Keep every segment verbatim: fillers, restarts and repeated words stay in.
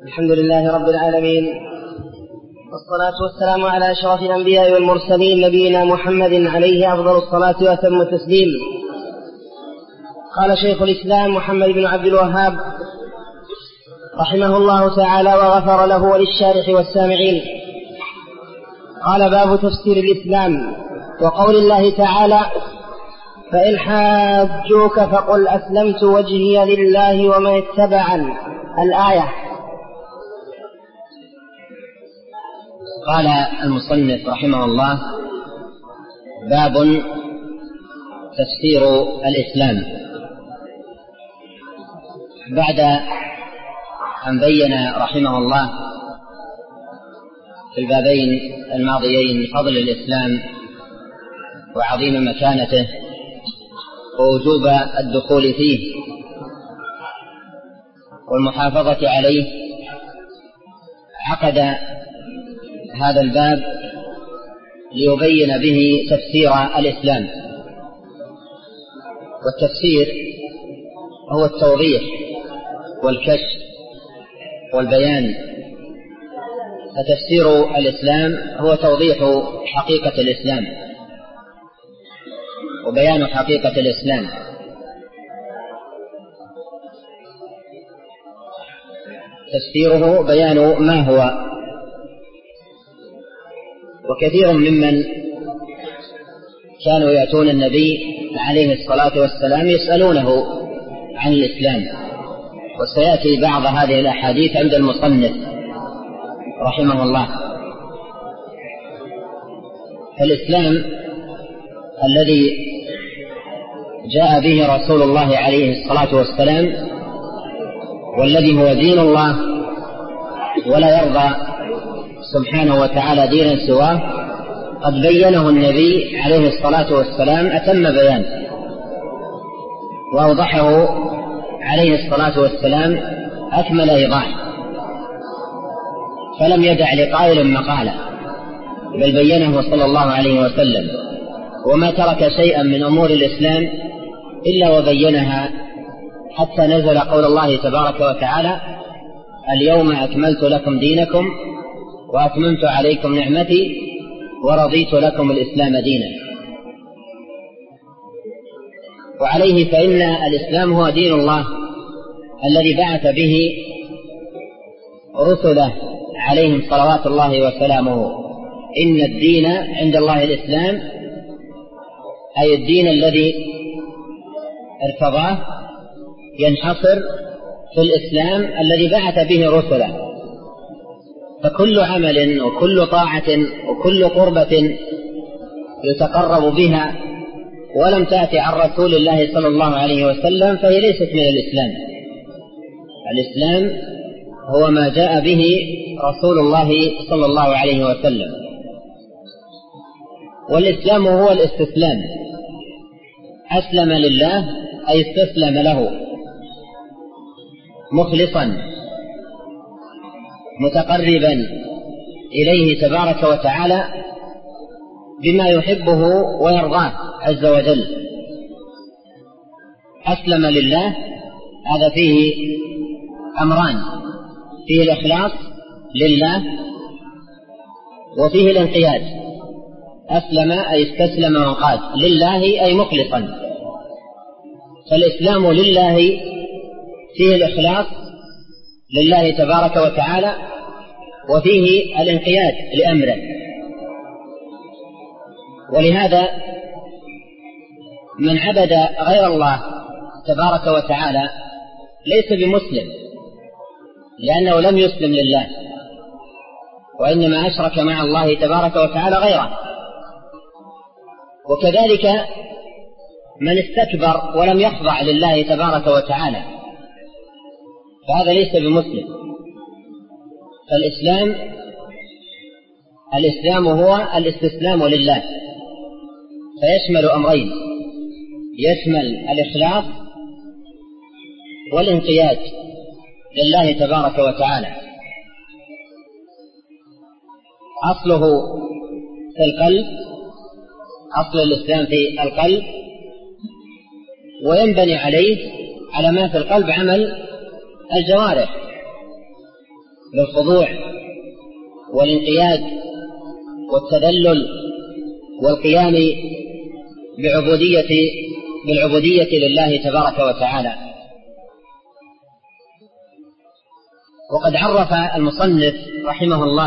الحمد لله رب العالمين، والصلاة والسلام على أشرف الأنبياء والمرسلين نبينا محمد عليه أفضل الصلاة وأتم التسليم. قال شيخ الإسلام محمد بن عبد الوهاب رحمه الله تعالى وغفر له وللشارح والسامعين. قال: باب تفسير الإسلام وقول الله تعالى: فإن حاجوك فقل أسلمت وجهي لله ومن اتبعني، الآية. قال المصنف رحمه الله: باب تفسير الإسلام. بعد أن بين رحمه الله في البابين الماضيين فضل الإسلام وعظيم مكانته ووجوب الدخول فيه والمحافظة عليه، عقد هذا الباب ليبين به تفسير الإسلام. والتفسير هو التوضيح والكشف والبيان، فتفسير الإسلام هو توضيح حقيقة الإسلام وبيان حقيقة الإسلام. تفسيره بيان ما هو. وكثير ممن كانوا يأتون النبي عليه الصلاة والسلام يسألونه عن الإسلام، وسيأتي بعض هذه الأحاديث عند المصنف رحمه الله. فالإسلام الذي جاء به رسول الله عليه الصلاة والسلام والذي هو دين الله ولا يرضى سبحانه وتعالى دينا سواه، قد بينه النبي عليه الصلاة والسلام أتم بيان، وأوضحه عليه الصلاة والسلام أكمل إيضاح، فلم يدع لقائل مقالة، بل بينه صلى الله عليه وسلم، وما ترك شيئا من أمور الإسلام إلا وبينها، حتى نزل قول الله تبارك وتعالى: اليوم أكملت لكم دينكم وأتممت عليكم نعمتي ورضيت لكم الإسلام دينا. وعليه فإن الإسلام هو دين الله الذي بعث به رسله عليهم صلوات الله وسلامه. إن الدين عند الله الإسلام، أي الدين الذي ارتضاه ينحصر في الإسلام الذي بعث به رسله. فكل عمل وكل طاعة وكل قربة يتقرب بها ولم تأتي عن رسول الله صلى الله عليه وسلم فهي ليست من الإسلام. الإسلام هو ما جاء به رسول الله صلى الله عليه وسلم. والإسلام هو الاستسلام، أسلم لله أي استسلم له، مخلصا متقربا إليه تبارك وتعالى بما يحبه ويرضاه عز وجل. أسلم لله، هذا فيه أمران: فيه الإخلاص لله وفيه الانقياد. أسلم أي استسلم وانقاد، لله أي مخلصا. فالإسلام لله فيه الإخلاص لله تبارك وتعالى، وفيه الانقياد لأمره. ولهذا من عبد غير الله تبارك وتعالى ليس بمسلم، لأنه لم يسلم لله، وإنما أشرك مع الله تبارك وتعالى غيره. وكذلك من استكبر ولم يخضع لله تبارك وتعالى فهذا ليس بمسلم. فالإسلام الإسلام هو الاستسلام لله، فيشمل أمرين: يشمل الإخلاص والانقياد لله تبارك وتعالى. أصله في القلب، أصل الإسلام في القلب، وينبني عليه على ما في القلب عمل الجوارح. بالخضوع والانقياد والتذلل والقيام بعبودية بالعبودية لله تبارك وتعالى. وقد عرف المصنف رحمه الله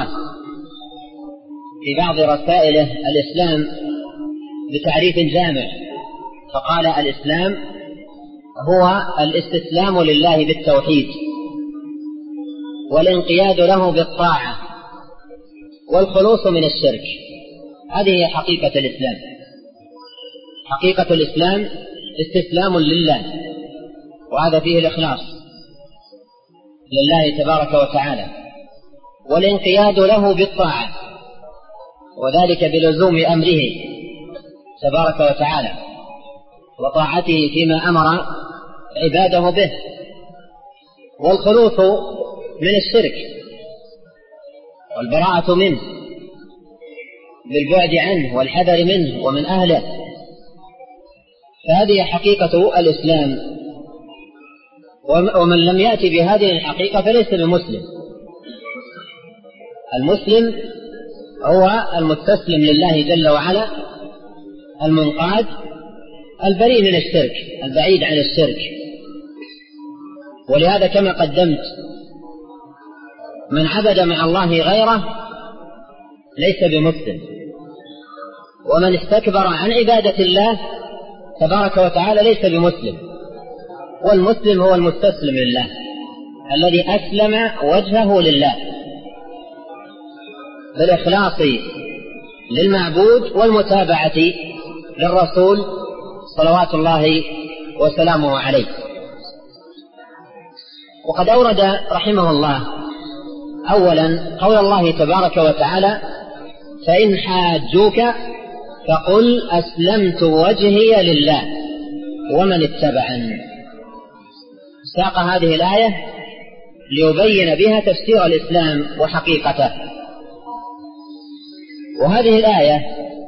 في بعض رسائله الإسلام بتعريف جامع، فقال: الإسلام هو الاستسلام لله بالتوحيد والانقياد له بالطاعة والخلوص من الشرك. هذه هي حقيقة الإسلام. حقيقة الإسلام استسلام لله، وهذا فيه الإخلاص لله تبارك وتعالى، والانقياد له بالطاعة، وذلك بلزوم أمره تبارك وتعالى وطاعته فيما أمر عباده به، والخلوص من الشرك والبراءة منه بالبعد عنه والحذر منه ومن أهله. فهذه حقيقة الإسلام، ومن لم يأتي بهذه الحقيقة فليس بمسلم. المسلم هو المستسلم لله جل وعلا، المنقاد، البريء من الشرك، البعيد عن الشرك. ولهذا كما قدمت، من عبد مع الله غيره ليس بمسلم، ومن استكبر عن عبادة الله تبارك وتعالى ليس بمسلم. والمسلم هو المستسلم لله الذي أسلم وجهه لله بالإخلاص للمعبود والمتابعة للرسول صلوات الله وسلامه عليه. وقد أورد رحمه الله أولا قول الله تبارك وتعالى: فإن حاجوك فقل أسلمت وجهي لله ومن اتبعني. ساق هذه الآية ليبين بها تفسير الإسلام وحقيقته. وهذه الآية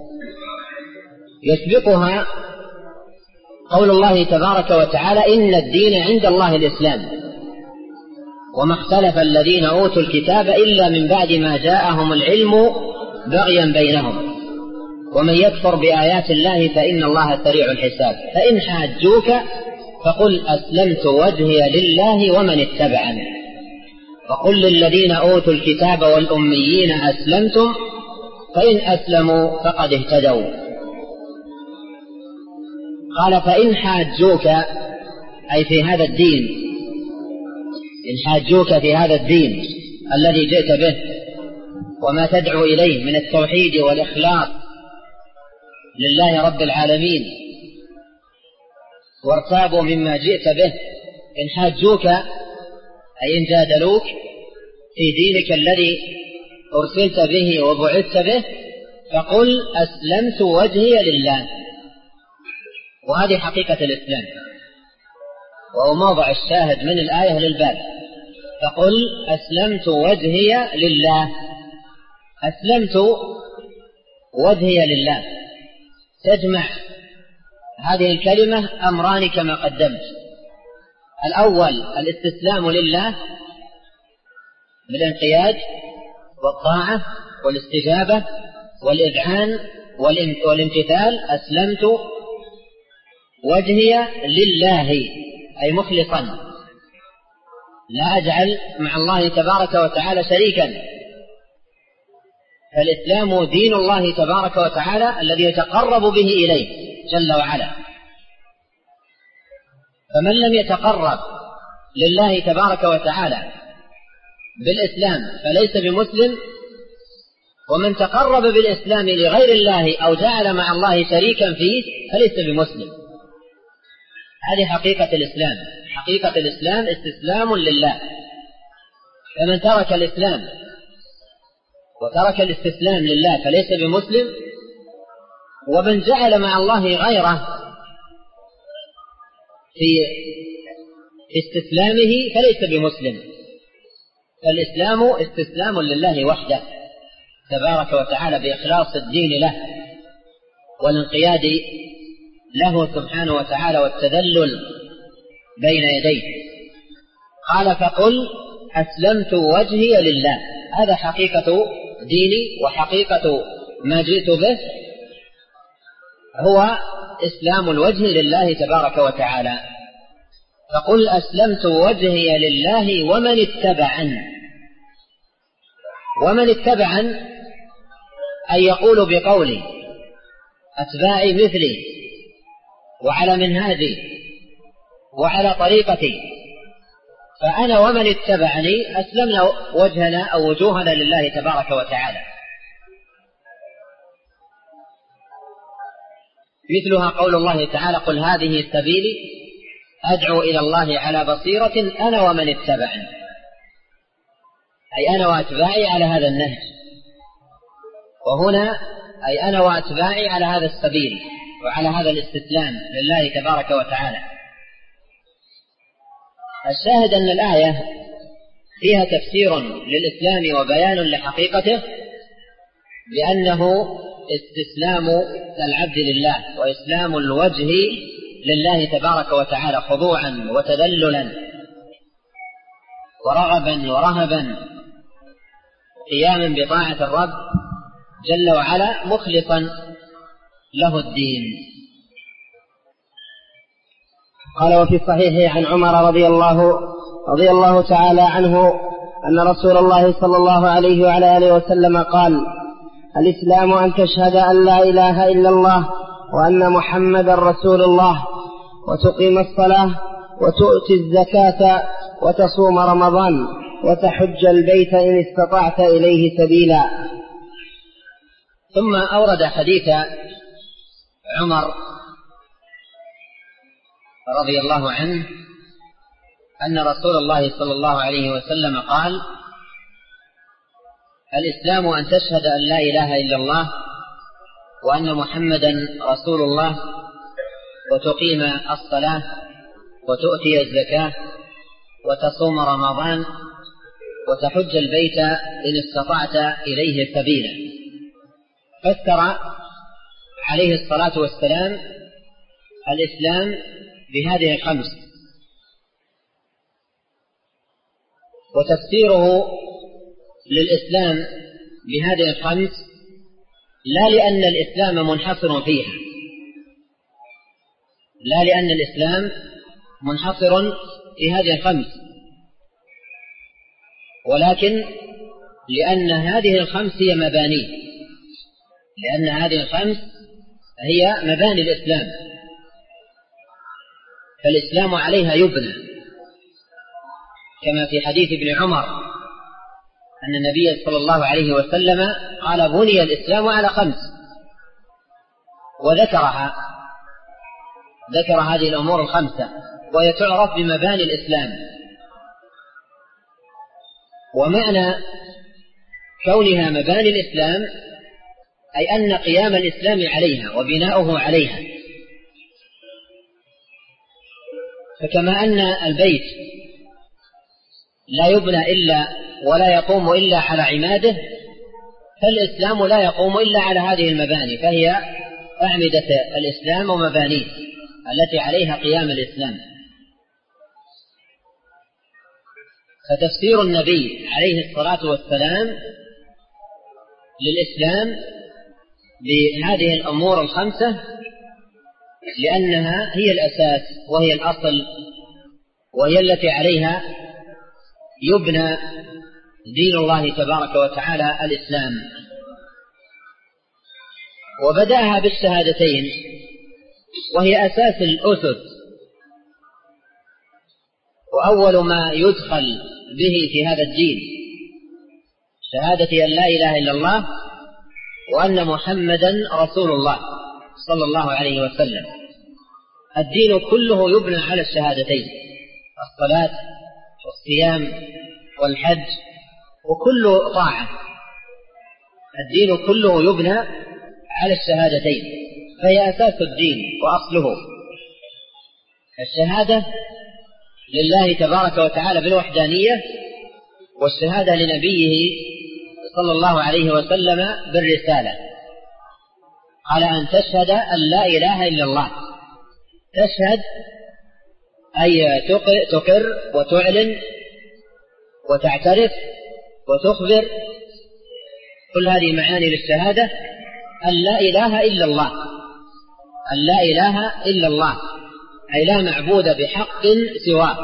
يسبقها قول الله تبارك وتعالى: إن الدين عند الله الإسلام وما اختلف الذين أوتوا الكتاب إلا من بعد ما جاءهم العلم بغيا بينهم ومن يكفر بآيات الله فإن الله سريع الحساب. فإن حاجوك فقل أسلمت وجهي لله ومن اتبعني وقل للذين أوتوا الكتاب والأميين أسلمتم فإن أسلموا فقد اهتدوا. قال: فإن حاجوك أي في هذا الدين، إن حاجوك في هذا الدين الذي جئت به وما تدعو إليه من التوحيد والإخلاص لله رب العالمين وارتابوا مما جئت به، إن حاجوك أي إن جادلوك في دينك الذي أرسلت به وبعثت به فقل أسلمت وجهي لله. وهذه حقيقة الإسلام، وهو موضع الشاهد من الآية للباب. فقل أسلمت وجهي لله. أسلمت وجهي لله تجمع هذه الكلمة أمران كما قدمت: الأول الاستسلام لله بالانقياد والطاعة والاستجابة والإذعان والامتثال. أسلمت وجهي لله أي مخلصا، لا أجعل مع الله تبارك وتعالى شريكا. فالإسلام دين الله تبارك وتعالى الذي يتقرب به إليه جل وعلا. فمن لم يتقرب لله تبارك وتعالى بالإسلام فليس بمسلم، ومن تقرب بالإسلام لغير الله أو جعل مع الله شريكا فيه فليس بمسلم. هذه حقيقة الإسلام. حقيقة الإسلام استسلام لله. فمن ترك الإسلام وترك الاستسلام لله فليس بمسلم، ومن جعل مع الله غيره في استسلامه فليس بمسلم. فالإسلام استسلام لله وحده تبارك وتعالى بإخلاص الدين له والانقياد له سبحانه وتعالى والتذلل بين يديه. قال: فقل أسلمت وجهي لله. هذا حقيقة ديني وحقيقة ما جئت به، هو إسلام الوجه لله تبارك وتعالى. فقل أسلمت وجهي لله ومن اتبعن. ومن اتبعن أن يقول بقولي أتباعي مثلي وعلى منهاجي وعلى طريقتي. فأنا ومن اتبعني أسلمنا وجهنا أو وجوهنا لله تبارك وتعالى. مثلها قول الله تعالى قل هذه سبيلي أدعو إلى الله على بصيرة أنا ومن اتبعني، أي أنا وأتباعي على هذا النهج. وهنا أي أنا وأتباعي على هذا السبيل وعلى هذا الاستسلام لله تبارك وتعالى. الشاهد أن الآية فيها تفسير للإسلام وبيان لحقيقته، بأنه استسلام العبد لله وإسلام الوجه لله تبارك وتعالى خضوعا وتذللا ورغبا ورهبا قياما بطاعة الرب جل وعلا مخلصا له الدين. قال وفي الصحيح عن عمر رضي الله, رضي الله تعالى عنه أن رسول الله صلى الله عليه وعلى آله وسلم قال الإسلام أن تشهد أن لا إله إلا الله وأن محمدا رسول الله وتقيم الصلاة وتؤتي الزكاة وتصوم رمضان وتحج البيت إن استطعت إليه سبيلا. ثم أورد حديث عمر رضي الله عنه أن رسول الله صلى الله عليه وسلم قال الإسلام أن تشهد أن لا إله إلا الله وأن محمدا رسول الله وتقيم الصلاة وتؤتي الزكاة وتصوم رمضان وتحج البيت إن استطعت إليه سبيلا. فسر عليه الصلاة والسلام الإسلام بهذه الخمس، وتفسيره للإسلام بهذه الخمس لا لأن الإسلام منحصر فيها، لا لأن الإسلام منحصر في هذه الخمس، ولكن لأن هذه الخمس هي مبانيه، لأن هذه الخمس هي مباني الإسلام، فالإسلام عليها يبنى، كما في حديث ابن عمر أن النبي صلى الله عليه وسلم قال بني الإسلام على خمس، وذكرها ذكر هذه الأمور الخمسة، وهي تعرف بمباني الإسلام. ومعنى كونها مباني الإسلام أي أن قيام الإسلام عليها وبناؤه عليها. فكما أن البيت لا يبنى إلا ولا يقوم إلا على عماده، فالإسلام لا يقوم إلا على هذه المباني، فهي أعمدة الإسلام ومبانيه التي عليها قيام الإسلام. فتفسير النبي عليه الصلاة والسلام للإسلام بهذه الأمور الخمسة لأنها هي الأساس وهي الأصل وهي التي عليها يبنى دين الله تبارك وتعالى الإسلام. وبدأها بالشهادتين، وهي أساس الأسس وأول ما يدخل به في هذا الدين، شهادة أن لا إله إلا الله وأن محمدا رسول الله صلى الله عليه وسلم. الدين كله يبنى على الشهادتين، الصلاة والصيام والحج وكل طاعة، الدين كله يبنى على الشهادتين، فهي أساس الدين وأصله. الشهادة لله تبارك وتعالى بالوحدانية، والشهادة لنبيه صلى الله عليه وسلم بالرسالة. على أن تشهد أن لا إله إلا الله، تشهد أي تقر وتعلن وتعترف وتخبر، كل هذه معاني للشهادة أن لا إله إلا الله، أن لا إله إلا الله، أي لا معبود بحق سواه.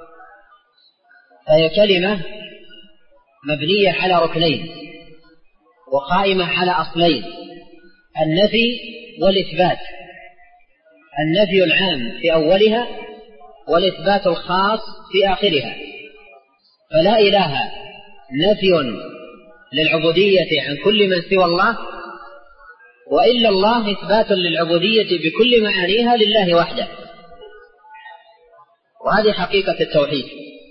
فهي كلمة مبنية على ركنين وقائمة على أصلين: النفي والإثبات، النفي العام في أولها والإثبات الخاص في آخرها. فلا إله نفي للعبودية عن كل من سوى الله، وإلا الله إثبات للعبودية بكل معانيها لله وحده. وهذه حقيقة التوحيد،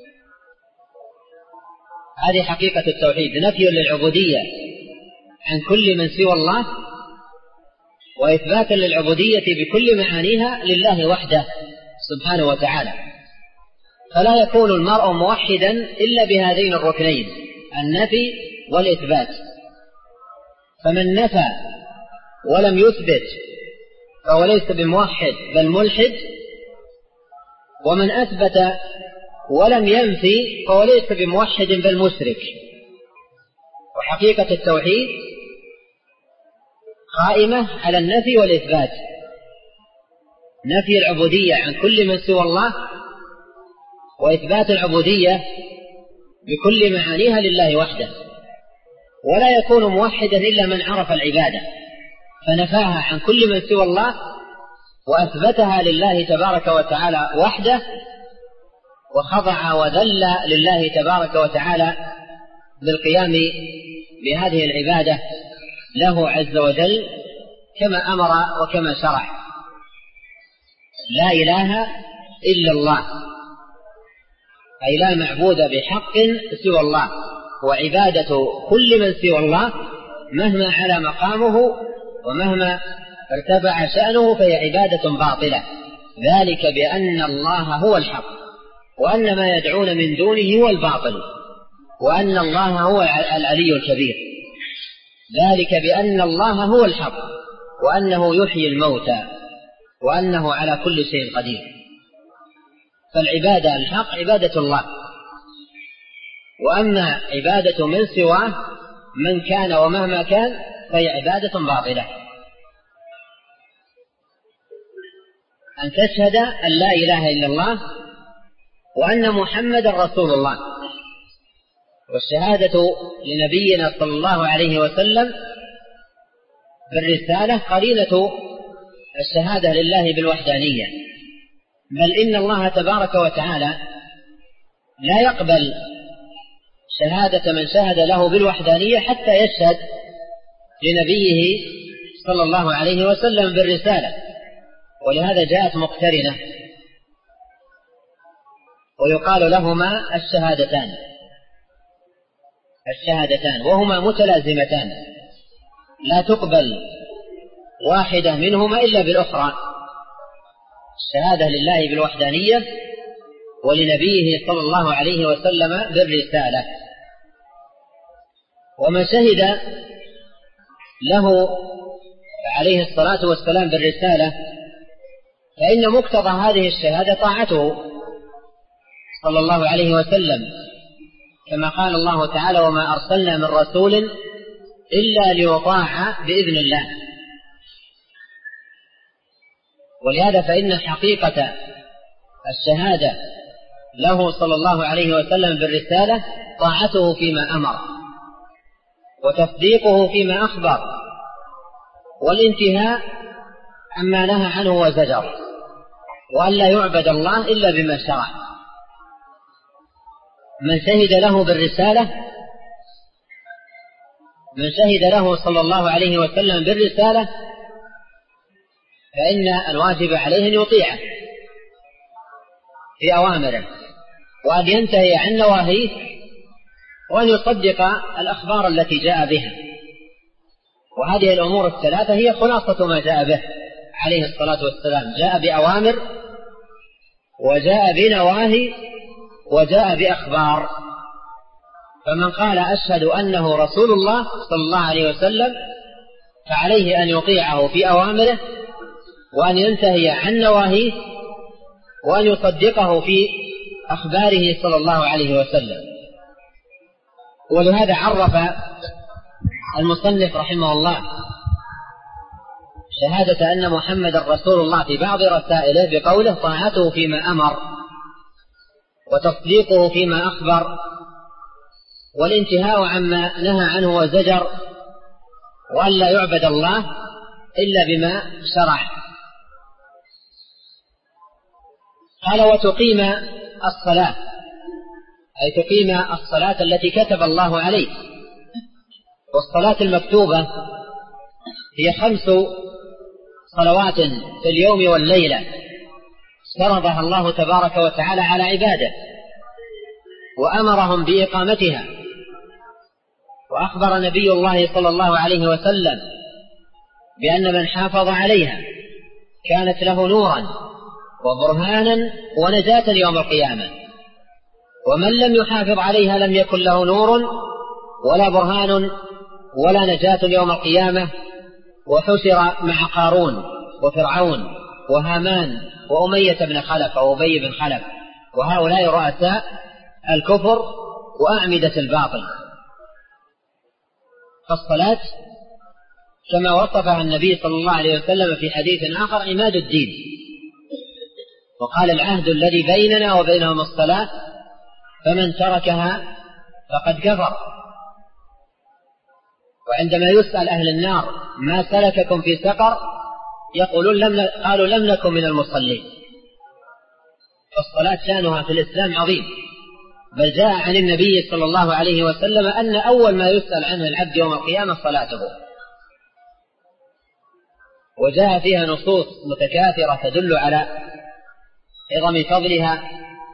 هذه حقيقة التوحيد، نفي للعبودية عن كل من سوى الله، وإثبات للعبودية بكل معانيها لله وحده سبحانه وتعالى. فلا يكون المرء موحدا إلا بهذين الركنين: النفي والإثبات. فمن نفى ولم يثبت فهو ليس بموحد بل ملحد، ومن أثبت ولم ينفي فهو ليس بموحد بل مشرك. وحقيقة التوحيد قائمة على النفي والإثبات: نفي العبودية عن كل من سوى الله، وإثبات العبودية بكل معانيها لله وحده. ولا يكون موحدا إلا من عرف العبادة فنفاها عن كل من سوى الله وأثبتها لله تبارك وتعالى وحده، وخضع وذل لله تبارك وتعالى بالقيام بهذه العبادة له عز وجل كما أمر وكما شرع. لا إله إلا الله، أي لا معبود بحق سوى الله، وعبادة كل من سوى الله مهما على مقامه ومهما ارتفع شأنه فهي عبادة باطلة. ذلك بأن الله هو الحق، وأن ما يدعون من دونه هو الباطل، وأن الله هو العلي الكبير. ذلك بأن الله هو الحق، وأنه يحيي الموتى، وأنه على كل شيء قدير. فالعبادة الحق عبادة الله، وأما عبادة من سواه من كان ومهما كان فهي عبادة باطلة. أن تشهد أن لا إله إلا الله وأن محمد رسول الله. والشهادة لنبينا صلى الله عليه وسلم بالرسالة قرينة الشهادة لله بالوحدانية، بل إن الله تبارك وتعالى لا يقبل شهادة من شهد له بالوحدانية حتى يشهد لنبيه صلى الله عليه وسلم بالرسالة، ولهذا جاءت مقترنة، ويقال لهما الشهادتان الشهادتان وهما متلازمتان، لا تقبل واحدة منهما إلا بالأخرى: الشهادة لله بالوحدانية ولنبيه صلى الله عليه وسلم بالرسالة. ومن شهد له عليه الصلاة والسلام بالرسالة فإن مقتضى هذه الشهادة طاعته صلى الله عليه وسلم، كما قال الله تعالى: وما أرسلنا من رسول إلا ليطاع بإذن الله. ولهذا فإن حقيقة الشهادة له صلى الله عليه وسلم بالرسالة طاعته فيما أمر، وتصديقه فيما أخبر، والانتهاء عما نهى عنه وزجر، وأن لا يعبد الله إلا بما شرع. من شهد له بالرسالة من شهد له صلى الله عليه وسلم بالرسالة فإن الواجب عليه أن يطيعه في أوامره، وأن ينتهي عن نواهيه، وأن يصدق الأخبار التي جاء بها. وهذه الأمور الثلاثة هي خلاصة ما جاء به عليه الصلاة والسلام: جاء بأوامر، وجاء بنواهي، وجاء بأخبار. فمن قال أشهد أنه رسول الله صلى الله عليه وسلم فعليه أن يطيعه في أوامره، وأن ينتهي عن نواهيه، وأن يصدقه في أخباره صلى الله عليه وسلم. ولهذا عرف المصنف رحمه الله شهادة أن محمد رسول الله في بعض رسائله بقوله: طاعته فيما أمر وتصديقه فيما أخبر والانتهاء عما نهى عنه وزجر، وأن لا يعبد الله إلا بما شرع. قال: وتقيم الصلاة، أي تقيم الصلاة التي كتب الله عليه. والصلاة المكتوبة هي خمس صلوات في اليوم والليلة فرضها الله تبارك وتعالى على عباده وأمرهم بإقامتها. وأخبر نبي الله صلى الله عليه وسلم بأن من حافظ عليها كانت له نورا وبرهانا ونجاة يوم القيامة، ومن لم يحافظ عليها لم يكن له نور ولا برهان ولا نجاة يوم القيامة، وحشر مع قارون وفرعون وهامان وأمية بن خلف وأبي بن خلف، وهؤلاء رؤساء الكفر وأعمدة الباطل. فالصلاة كما وصفها النبي صلى الله عليه وسلم في حديث آخر: عماد الدين. وقال: العهد الذي بيننا وبينهم الصلاة، فمن تركها فقد كفر. وعندما يسأل أهل النار: ما سلككم في سقر؟ يقولون لم قالوا: لم نكن من المصلين. فالصلاة شأنها في الإسلام عظيم، بل جاء عن النبي صلى الله عليه وسلم أن أول ما يسأل عنه العبد يوم القيامة صلاته، وجاء فيها نصوص متكاثرة تدل على عظم فضلها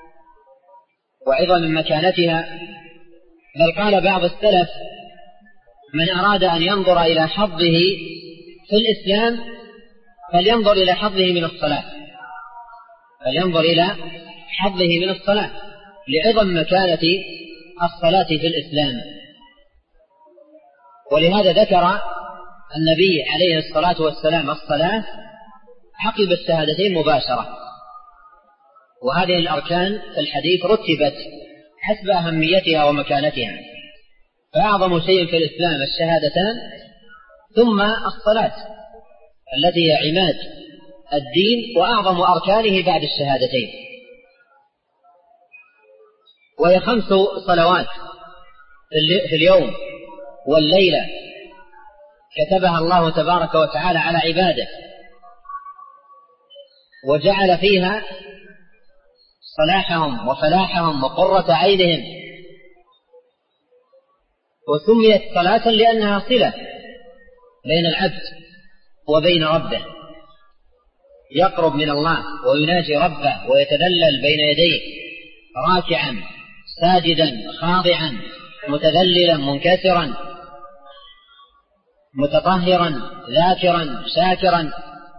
وعظم مكانتها. بل قال بعض السلف: من أراد أن ينظر إلى حظه في الإسلام فلينظر إلى حظه من الصلاة، فلينظر إلى حظه من الصلاة لعظم مكانة الصلاة في الإسلام. ولهذا ذكر النبي عليه الصلاة والسلام الصلاة عقب الشهادتين مباشرة. وهذه الأركان في الحديث رتبت حسب أهميتها ومكانتها، فأعظم شيء في الإسلام الشهادتان، ثم الصلاة التي هي عماد الدين وأعظم أركانه بعد الشهادتين. وهي خمس صلوات في اليوم والليلة كتبها الله تبارك وتعالى على عباده، وجعل فيها صلاحهم وفلاحهم وقرة عينهم. وسميت صلاة لأنها صلة بين العبد وبين ربه، يقرب من الله ويناجي ربه ويتذلل بين يديه راكعا ساجدا خاضعا متذللا منكسرا متطهرا ذاكرا شاكرا.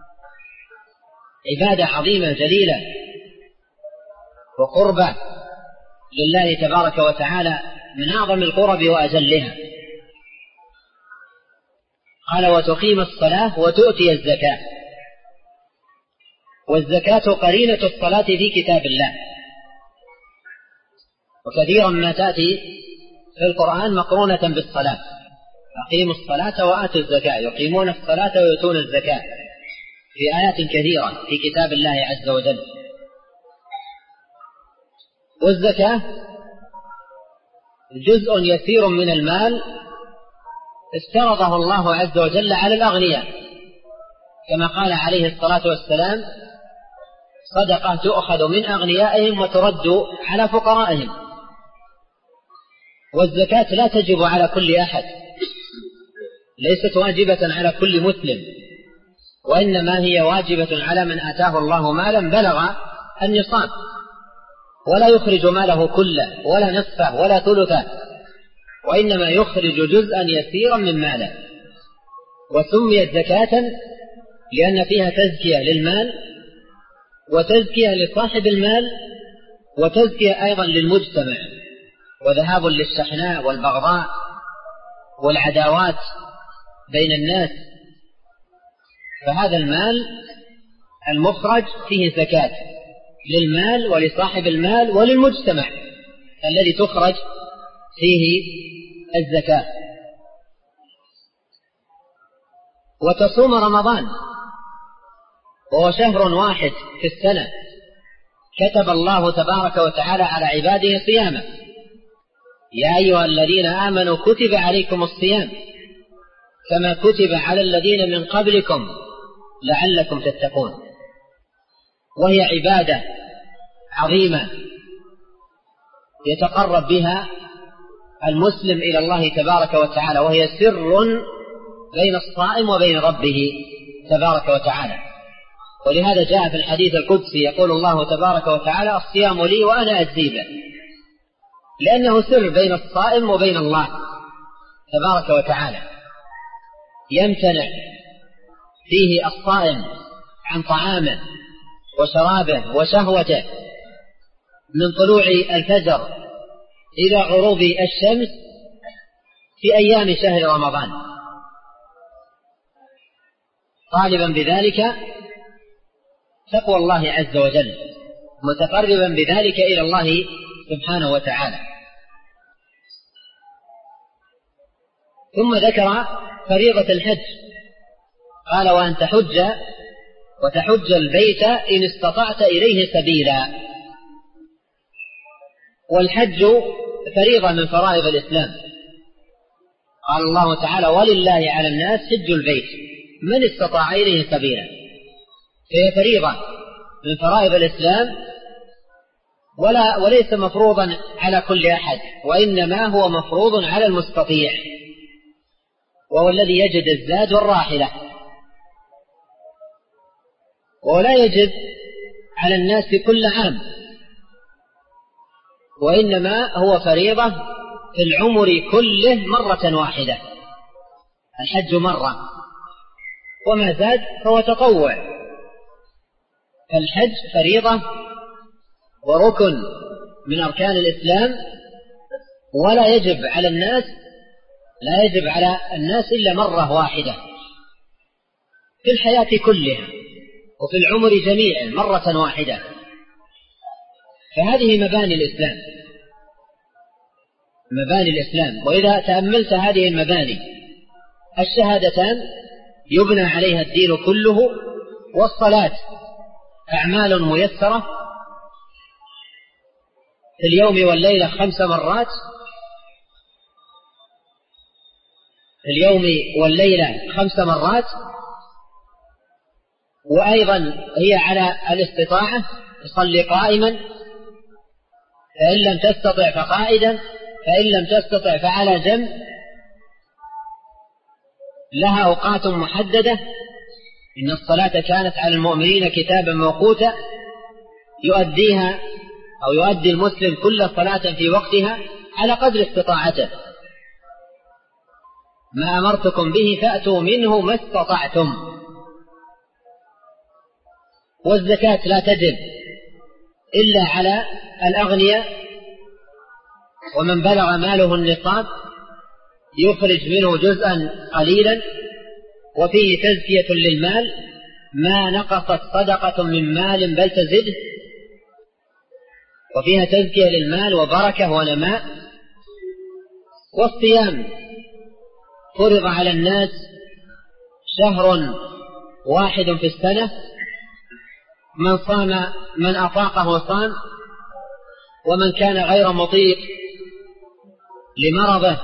عبادة عظيمة جليلة وقربة لله تبارك وتعالى من أعظم القرب وأجلها. قال: وتقيم الصلاة وتؤتي الزكاة. والزكاة قرينة الصلاة في كتاب الله، وكثيرا ما تأتي في القرآن مقرونة بالصلاة: أقيموا الصلاة وآتوا الزكاة، يقيمون الصلاة ويؤتون الزكاة، في آيات كثيرة في كتاب الله عز وجل. والزكاة جزء يسير من المال افترضه الله عز وجل على الأغنياء، كما قال عليه الصلاة والسلام: صدقة تؤخذ من أغنيائهم وترد على فقرائهم. والزكاة لا تجب على كل أحد، ليست واجبة على كل مسلم، وإنما هي واجبة على من آتاه الله مالا بلغ النصاب، ولا يخرج ماله كله ولا نصفه ولا ثلثه، وإنما يخرج جزءا يسيرا من ماله. وسميت زكاة لأن فيها تزكية للمال وتزكية لصاحب المال وتزكية أيضا للمجتمع، وذهاب للشحناء والبغضاء والعداوات بين الناس. فهذا المال المخرج فيه زكاة للمال ولصاحب المال وللمجتمع الذي تخرج فيه الزكاة، وتصوم رمضان وهو شهر واحد في السنة كتب الله تبارك وتعالى على عباده صيامه. يا أيها الذين آمنوا كتب عليكم الصيام كما كتب على الذين من قبلكم لعلكم تتقون. وهي عبادة عظيمة يتقرب بها المسلم إلى الله تبارك وتعالى، وهي سر بين الصائم وبين ربه تبارك وتعالى. ولهذا جاء في الحديث القدسي يقول الله تبارك وتعالى: الصيام لي وأنا أجزي به، لأنه سر بين الصائم وبين الله تبارك وتعالى. يمتنع فيه الصائم عن طعامه وشرابه وشهوته من طلوع الفجر إلى غروب الشمس في أيام شهر رمضان، طالبا بذلك تقوى الله عز وجل، متقربا بذلك إلى الله سبحانه وتعالى. ثم ذكر فريضة الحج، قال: وأن تحج وتحج البيت إن استطعت إليه سبيلا. والحج فريضة من فرائض الإسلام، قال الله تعالى: ولله على الناس حج البيت من استطاع إليه سبيلا. فهي فريضة من فرائض الإسلام، ولا وليس مفروضا على كل أحد، وإنما هو مفروض على المستطيع، وهو الذي يجد الزاد والراحلة. ولا يجب على الناس كل عام، وإنما هو فريضة في العمر كله مرة واحدة. الحج مرة، وما زاد فهو تطوع. فالحج فريضة وركن من أركان الإسلام، ولا يجب على الناس لا يجب على الناس إلا مرة واحدة في الحياة كلها وفي العمر جميعا مرة واحدة. فهذه مباني الإسلام مباني الإسلام وإذا تأملت هذه المباني الشهادتان يبنى عليها الدين كله، والصلاة أعمال ميسرة في اليوم والليلة خمس مرات في اليوم والليلة خمس مرات وأيضا هي على الاستطاعة، تصلي قائما، فإن لم تستطع فقائدا، فإن لم تستطع فعلى جنب. لها أوقات محددة، إن الصلاة كانت على المؤمنين كتابا موقوتا، يؤديها أو يؤدي المسلم كل صلاة في وقتها على قدر استطاعته. ما أمرتكم به فأتوا منه ما استطعتم. والزكاة لا تجب إلا على الأغنياء، ومن بلغ ماله النصاب يخرج منه جزءا قليلا، وفيه تزكية للمال، ما نقصت صدقة من مال بل تزده، وفيها تزكية للمال وبركة ونماء. والصيام فرض على الناس شهر واحد في السنة، من صام من أطاقه صام، ومن كان غير مطيق لمرضه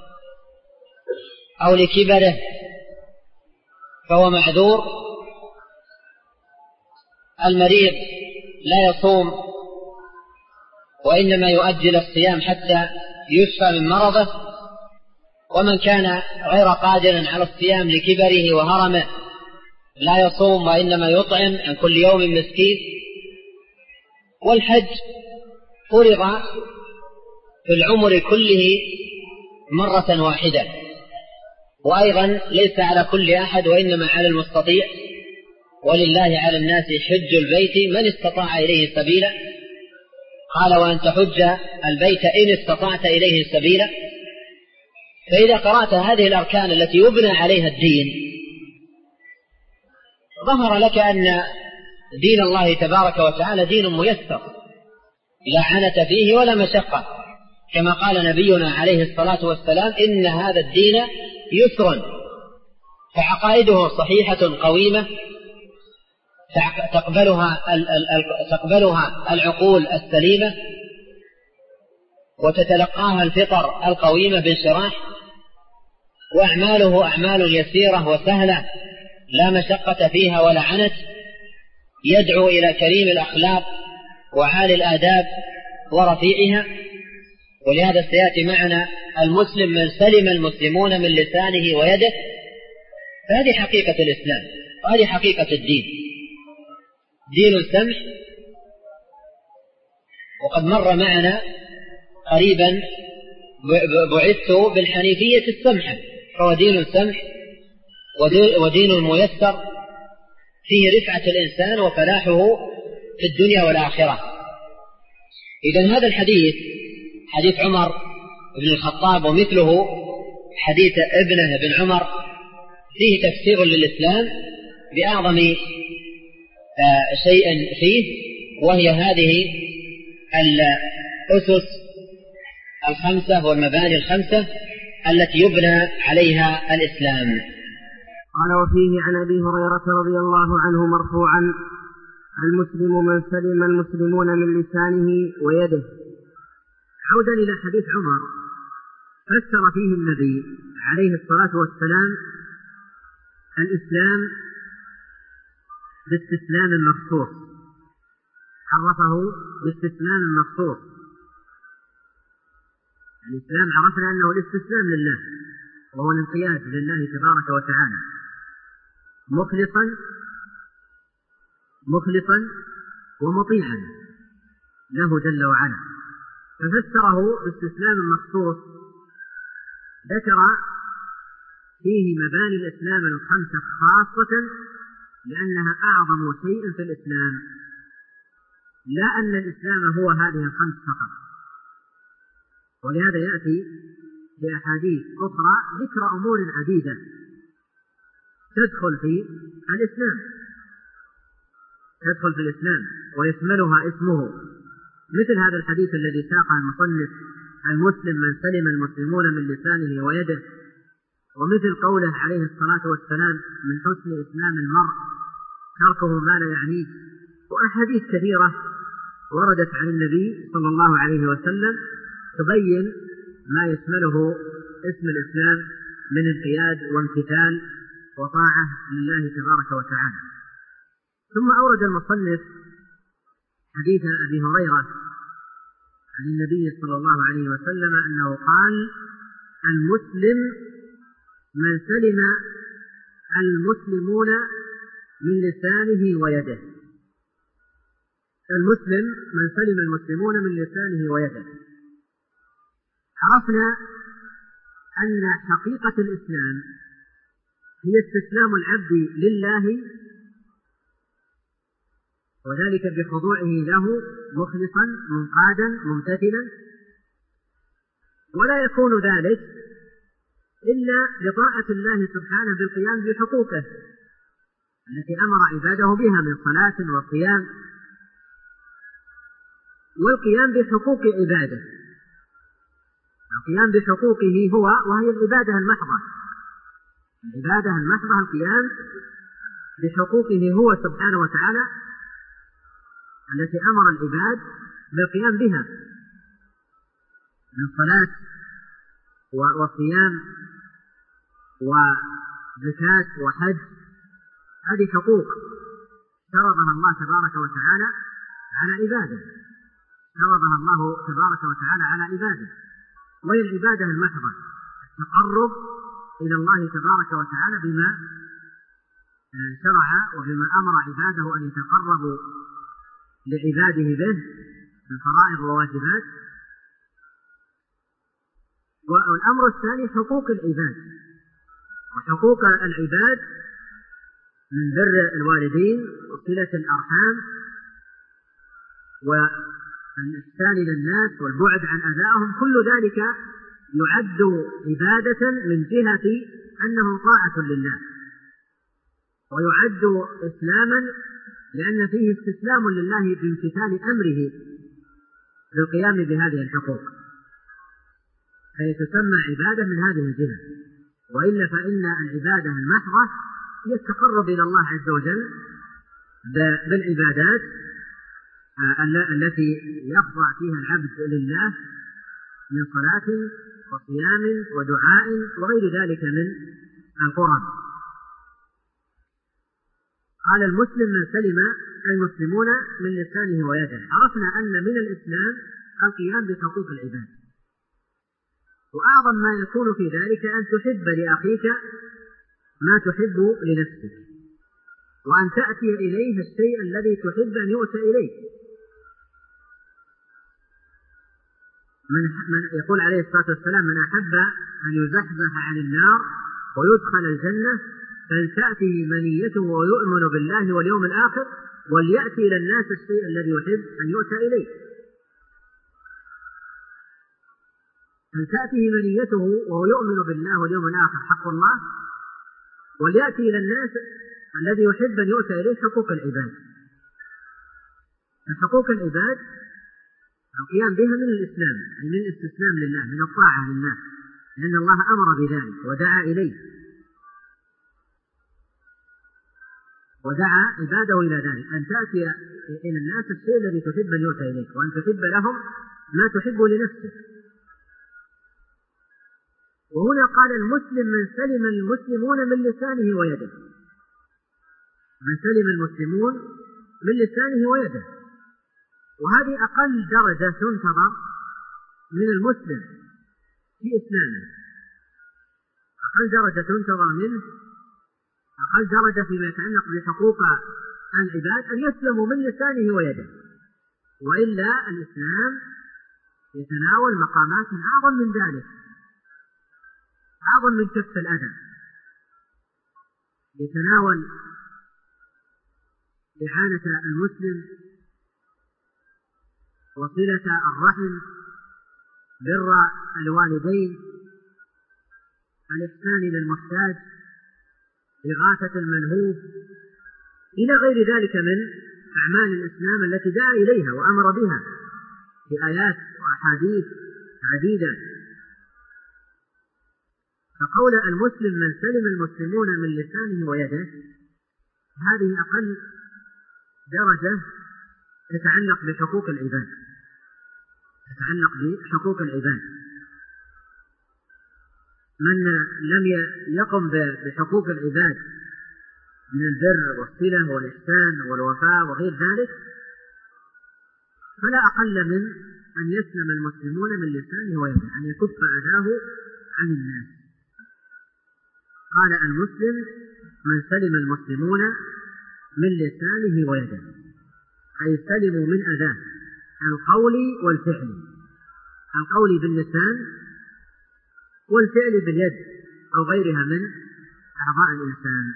أو لكبره فهو معذور. المريض لا يصوم، وإنما يؤجل الصيام حتى يشفى من مرضه. ومن كان غير قادر على الصيام لكبره وهرمه لا يصوم، وإنما يطعم عن كل يوم مسكين. والحج فرض في العمر كله مرة واحدة، وأيضا ليس على كل أحد وإنما على المستطيع. ولله على الناس حج البيت من استطاع إليه سبيلا. قال: وأن تحج البيت إن استطعت إليه سبيلا. فإذا قرأت هذه الأركان التي يبنى عليها الدين ظهر لك أن دين الله تبارك وتعالى دين ميسر لا عنة فيه ولا مشقة، كما قال نبينا عليه الصلاة والسلام: إن هذا الدين يسر، فعقائده صحيحة قويمة تقبلها تقبلها العقول السليمة، وتتلقاها الفطر القويمة بانشراح، وأعماله أعمال يسيرة وسهلة لا مشقة فيها ولا عنت، يدعو إلى كريم الأخلاق وعالي الآداب ورفيعها. ولهذا سيأتي معنا المسلم من سلم المسلمون من لسانه ويده. فهذه حقيقة الإسلام، وهذه حقيقة الدين، دين السمح. وقد مر معنا قريبا: بعثت بالحنيفية السمحة، فهو دين السمح ودين الميسر فيه رفعة الإنسان وفلاحه في الدنيا والآخرة. إذن هذا الحديث حديث عمر بن الخطاب ومثله حديث ابنه بن عمر فيه تفسير للإسلام بأعظم شيء فيه، وهي هذه الأسس الخمسة والمباني الخمسة التي يبنى عليها الإسلام. قال: وفيه عن أبي هريرة رضي الله عنه مرفوعا: المسلم من سلم المسلمون من لسانه ويده. عودا إلى حديث عمر، فسر فيه النبي عليه الصلاة والسلام الإسلام باستسلام مخصوص، عرفه باستسلام مخصوص. الإسلام عرفنا أنه الاستسلام لله، وهو الانقياد لله تبارك وتعالى مخلصا مخلصا ومطيعا له جل وعلا. ففسره باستسلام مخصوص، ذكر فيه مباني الإسلام الخمسة خاصة لأنها أعظم شيء في الإسلام، لا أن الإسلام هو هذه الخمس فقط. ولهذا يأتي في أحاديث أخرى ذكر أمور عديدة تدخل في الإسلام تدخل في الإسلام ويشملها اسمه، مثل هذا الحديث الذي ساقه المصنف: المسلم من سلم المسلمون من لسانه ويده، ومثل قوله عليه الصلاة والسلام: من حسن إسلام المرء تركه ما لا يعنيه. وأحاديث كثيرة وردت عن النبي صلى الله عليه وسلم تبين ما يشمله اسم الإسلام من انقياد وامتثال وطاعة لله تبارك وتعالى. ثم أورد المصنف حديث أبي هريرة عن النبي صلى الله عليه وسلم أنه قال: المسلم من سلم المسلمون من لسانه ويده. المسلم من سلم المسلمون من لسانه ويده. عرفنا أن حقيقة الإسلام هي استسلام العبد لله، وذلك بخضوعه له مخلصا منقادا ممتثلا، ولا يكون ذلك إلا بطاعة الله سبحانه بالقيام بحقوقه التي أمر عباده بها من صلاة وصيام، والقيام بحقوق عباده. القيام بحقوقه هو وهي العبادة المحضة، العبادة المحضة القيام بحقوقه هو سبحانه وتعالى التي أمر العباد بالقيام بها من صلاة وصيام وزكاة وحج. هذه حقوق فرضها الله تبارك وتعالى على عباده فرضها الله تبارك وتعالى على عباده وهي العبادة المحضة، التقرب إلى الله تبارك وتعالى بما شرع وبما أمر عباده أن يتقربوا لعباده به من فرائض وواجبات. والأمر الثاني حقوق العباد، وحقوق العباد من بر الوالدين وصلة الأرحام والإحسان إلى الناس والبعد عن أذاهم، كل ذلك يعد عبادة من جهة أنه طاعة لله، ويعد إسلاما لأن فيه استسلام لله بامتثال أمره بالقيام بهذه الحقوق. فهي تسمى عبادة من هذه الجهة. وإلا فإن العبادة المحضة هي التقرب إلى الله عز وجل بالعبادات التي يخضع فيها العبد لله من صلاة وصيام ودعاء وغير ذلك من القرب. قال المسلم من سلم المسلمون من لسانه ويده. عرفنا أن من الإسلام القيام بحقوق العباد، وأعظم ما يكون في ذلك أن تحب لأخيك ما تحب لنفسك، وأن تأتي إليه الشيء الذي تحب أن يؤتى إليه. من من يقول عليه الصلاة والسلام: من أحب أن يزحزح عن النار ويدخل الجنة فلتأته منيته ويؤمن بالله واليوم الآخر وليأتي إلى الناس الشيء الذي يحب أن يؤتى إليه. فلتأته منيته وهو يؤمن بالله واليوم الآخر حق الله، وليأتي إلى الناس الذي يحب أن يؤتى إليه حقوق العباد. حقوق العباد القيام بها من الإسلام، أي من الاستسلام لله، من الطاعة لله، لأن الله أمر بذلك ودعا إليه ودعا عباده إلى ذلك، أن تأتي إلى الناس الشيء الذي تحب أن يؤتى إليك، وأن تحب لهم ما تحب لنفسك. وهنا قال المسلم من سلم المسلمون من لسانه ويده. من سلم المسلمون من لسانه ويده، وهذه أقل درجة تنتظر من المسلم في إسلامه. أقل درجة تنتظر منه، أقل درجة فيما يتعلق بحقوق العباد أن يسلموا من لسانه ويده، وإلا الإسلام يتناول مقامات أعظم من ذلك، أعظم من كف الأذى. يتناول إعانة المسلم وصلة الرحم، بر الوالدين، الإحسان إلى المحتاج، إغاثة الملهوف، إلى غير ذلك من أعمال الإسلام التي دعا إليها وأمر بها في آيات وأحاديث عديدة. فقول المسلم من سلم المسلمون من لسانه ويده، هذه أقل درجة تتعلق بحقوق العباد، تتعلق بحقوق العباد. من لم يقم بحقوق العباد من البر والصلة والإحسان والوفاء وغير ذلك، فلا أقل من أن يسلم المسلمون من لسانه ويده، أن يكف أذاه عن الناس. قال المسلم من سلم المسلمون من لسانه ويده، أي سلموا من أذاه القولي والفعلي، القولي باللسان والفعل باليد أو غيرها من أعضاء الإنسان.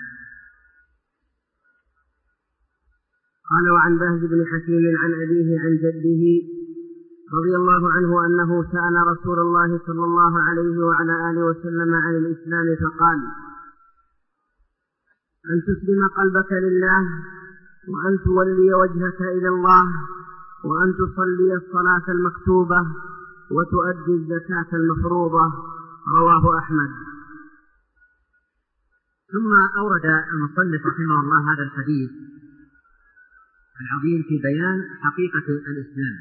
قال: وعن بهز بن حكيم عن أبيه عن جده رضي الله عنه أنه سأل رسول الله صلى الله عليه وعلى آله وسلم عن الإسلام فقال: أن تسلم قلبك لله، وأن تولي وجهك إلى الله، وأن تصلي الصلاة المكتوبة، وتؤدي الزكاة المفروضة. رواه أحمد. ثم أورد المصنف رحمه الله هذا الحديث العظيم في بيان حقيقة الإسلام.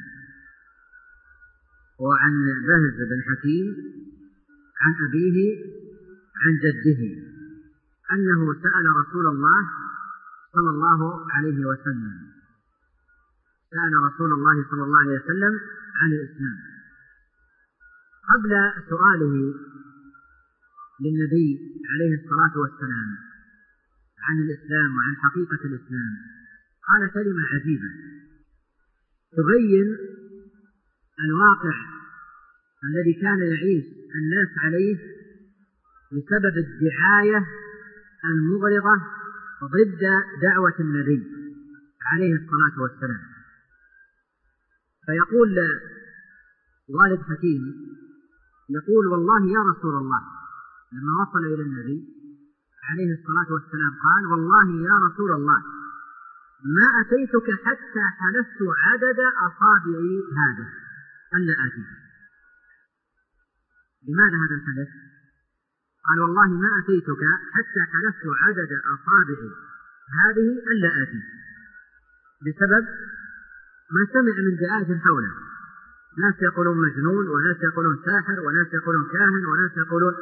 وعن بهز بن حكيم عن أبيه عن جده أنه سأل رسول الله صلى الله عليه وسلم سأل رسول الله صلى الله عليه وسلم عن الإسلام. قبل سؤاله للنبي عليه الصلاة والسلام عن الإسلام وعن حقيقة الإسلام قال كلمة عجيبة تبين الواقع الذي كان يعيش الناس عليه بسبب الدعاية المغرضة ضد دعوة النبي عليه الصلاة والسلام. فيقول والد حكيم يقول: والله يا رسول الله، لما وصل إلى النبي عليه الصلاة والسلام قال: والله يا رسول الله ما أتيتك حتى حلفت عدد أصابعي هذا ألا آتيك. لماذا هذا الحلف؟ قال والله ما أتيتك حتى حلفت عدد أصابع هذه ألا آتيك، بسبب ما سمع من دعاية حوله، ناس يقولون مجنون، وناس يقولون ساحر، وناس يقولون كاهن، وناس يقولون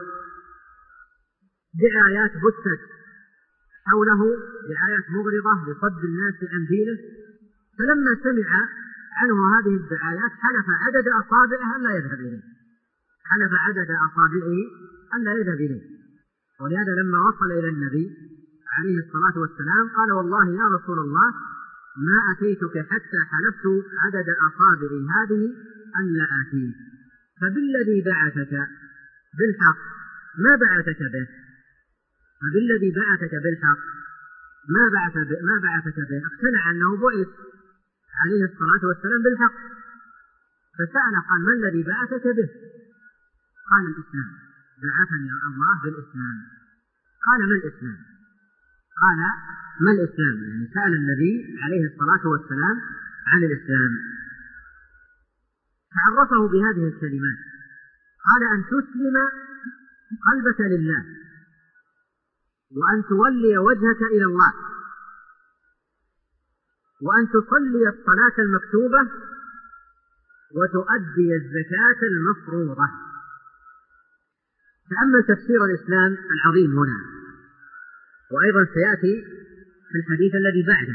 دعايات بثت حوله، دعايات مغرضة لصد الناس عن دينه. فلما سمع عنه هذه الدعايات حلف عدد أصابعه ألا يذهب إليه، حلف عدد أصابعه ألا يذهب إليه. ولهذا لما وصل إلى النبي عليه الصلاة والسلام قال والله يا رسول الله ما أتيتك حتى حلفت عدد أصابع هذه ألا آتيك، فبالذي بعثك بالحق ما بعثك به، فبالذي بعثك بالحق ما بعث ما بعثك به. اقتنع أنه بعث عليه الصلاة والسلام بالحق، فسأل قال ما الذي بعثك به؟ قال الإسلام، بعثني الله بالإسلام. قال ما الإسلام؟ قال ما الإسلام؟ يعني سأل النبي عليه الصلاة والسلام عن الإسلام، فعرفه بهذه الكلمات. قال أن تسلم قلبك لله، وأن تولي وجهك إلى الله، وأن تصلي الصلاة المكتوبة، وتؤدي الزكاة المفروضة. تأمل تفسير الإسلام العظيم هنا، وأيضا سيأتي في الحديث الذي بعده.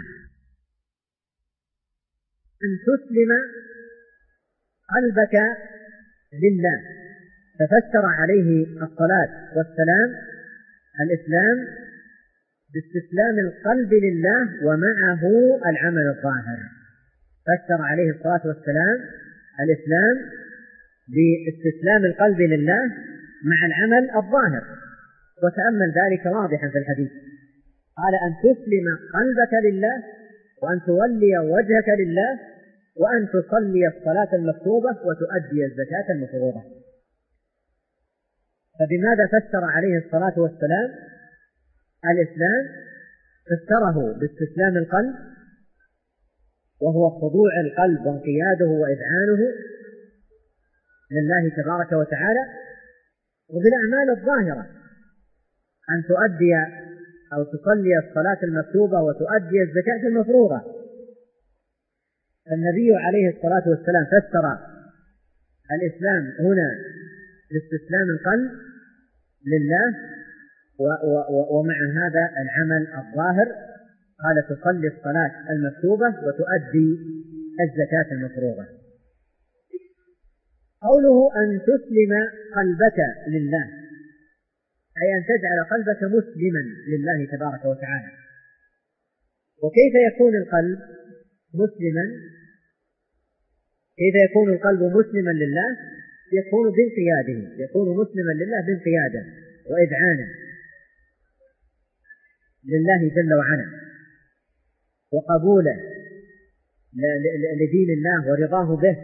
أن تسلم قلبك لله، ففسر عليه الصلاة والسلام الإسلام باستسلام القلب لله ومعه العمل الظاهر. فسر عليه الصلاة والسلام الإسلام باستسلام القلب لله مع العمل الظاهر، وتأمل ذلك واضحا في الحديث. قال أن تسلم قلبك لله، وأن تولي وجهك لله، وأن تصلي الصلاة المكتوبة، وتؤدي الزكاة المفروضة. فبماذا فسر عليه الصلاة والسلام الإسلام؟ فسره باستسلام القلب، وهو خضوع القلب وانقياده وإذعانه لله تبارك وتعالى، وبالأعمال الظاهرة أن تؤدي أو تصلي الصلاة المكتوبة وتؤدي الزكاة المفروضة. النبي عليه الصلاة والسلام فسر الإسلام هنا باستسلام القلب لله ومع هذا العمل الظاهر. قال تصلي الصلاة المكتوبة وتؤدي الزكاة المفروضة. قوله أن تسلم قلبك لله أي أن تجعل قلبك مسلما لله تبارك وتعالى. وكيف يكون القلب مسلما؟ كيف يكون القلب مسلما لله؟ يكون بانقياده، يكون مسلما لله بانقياده وإذعانا لله جل وعلا، وقبوله لدين الله ورضاه به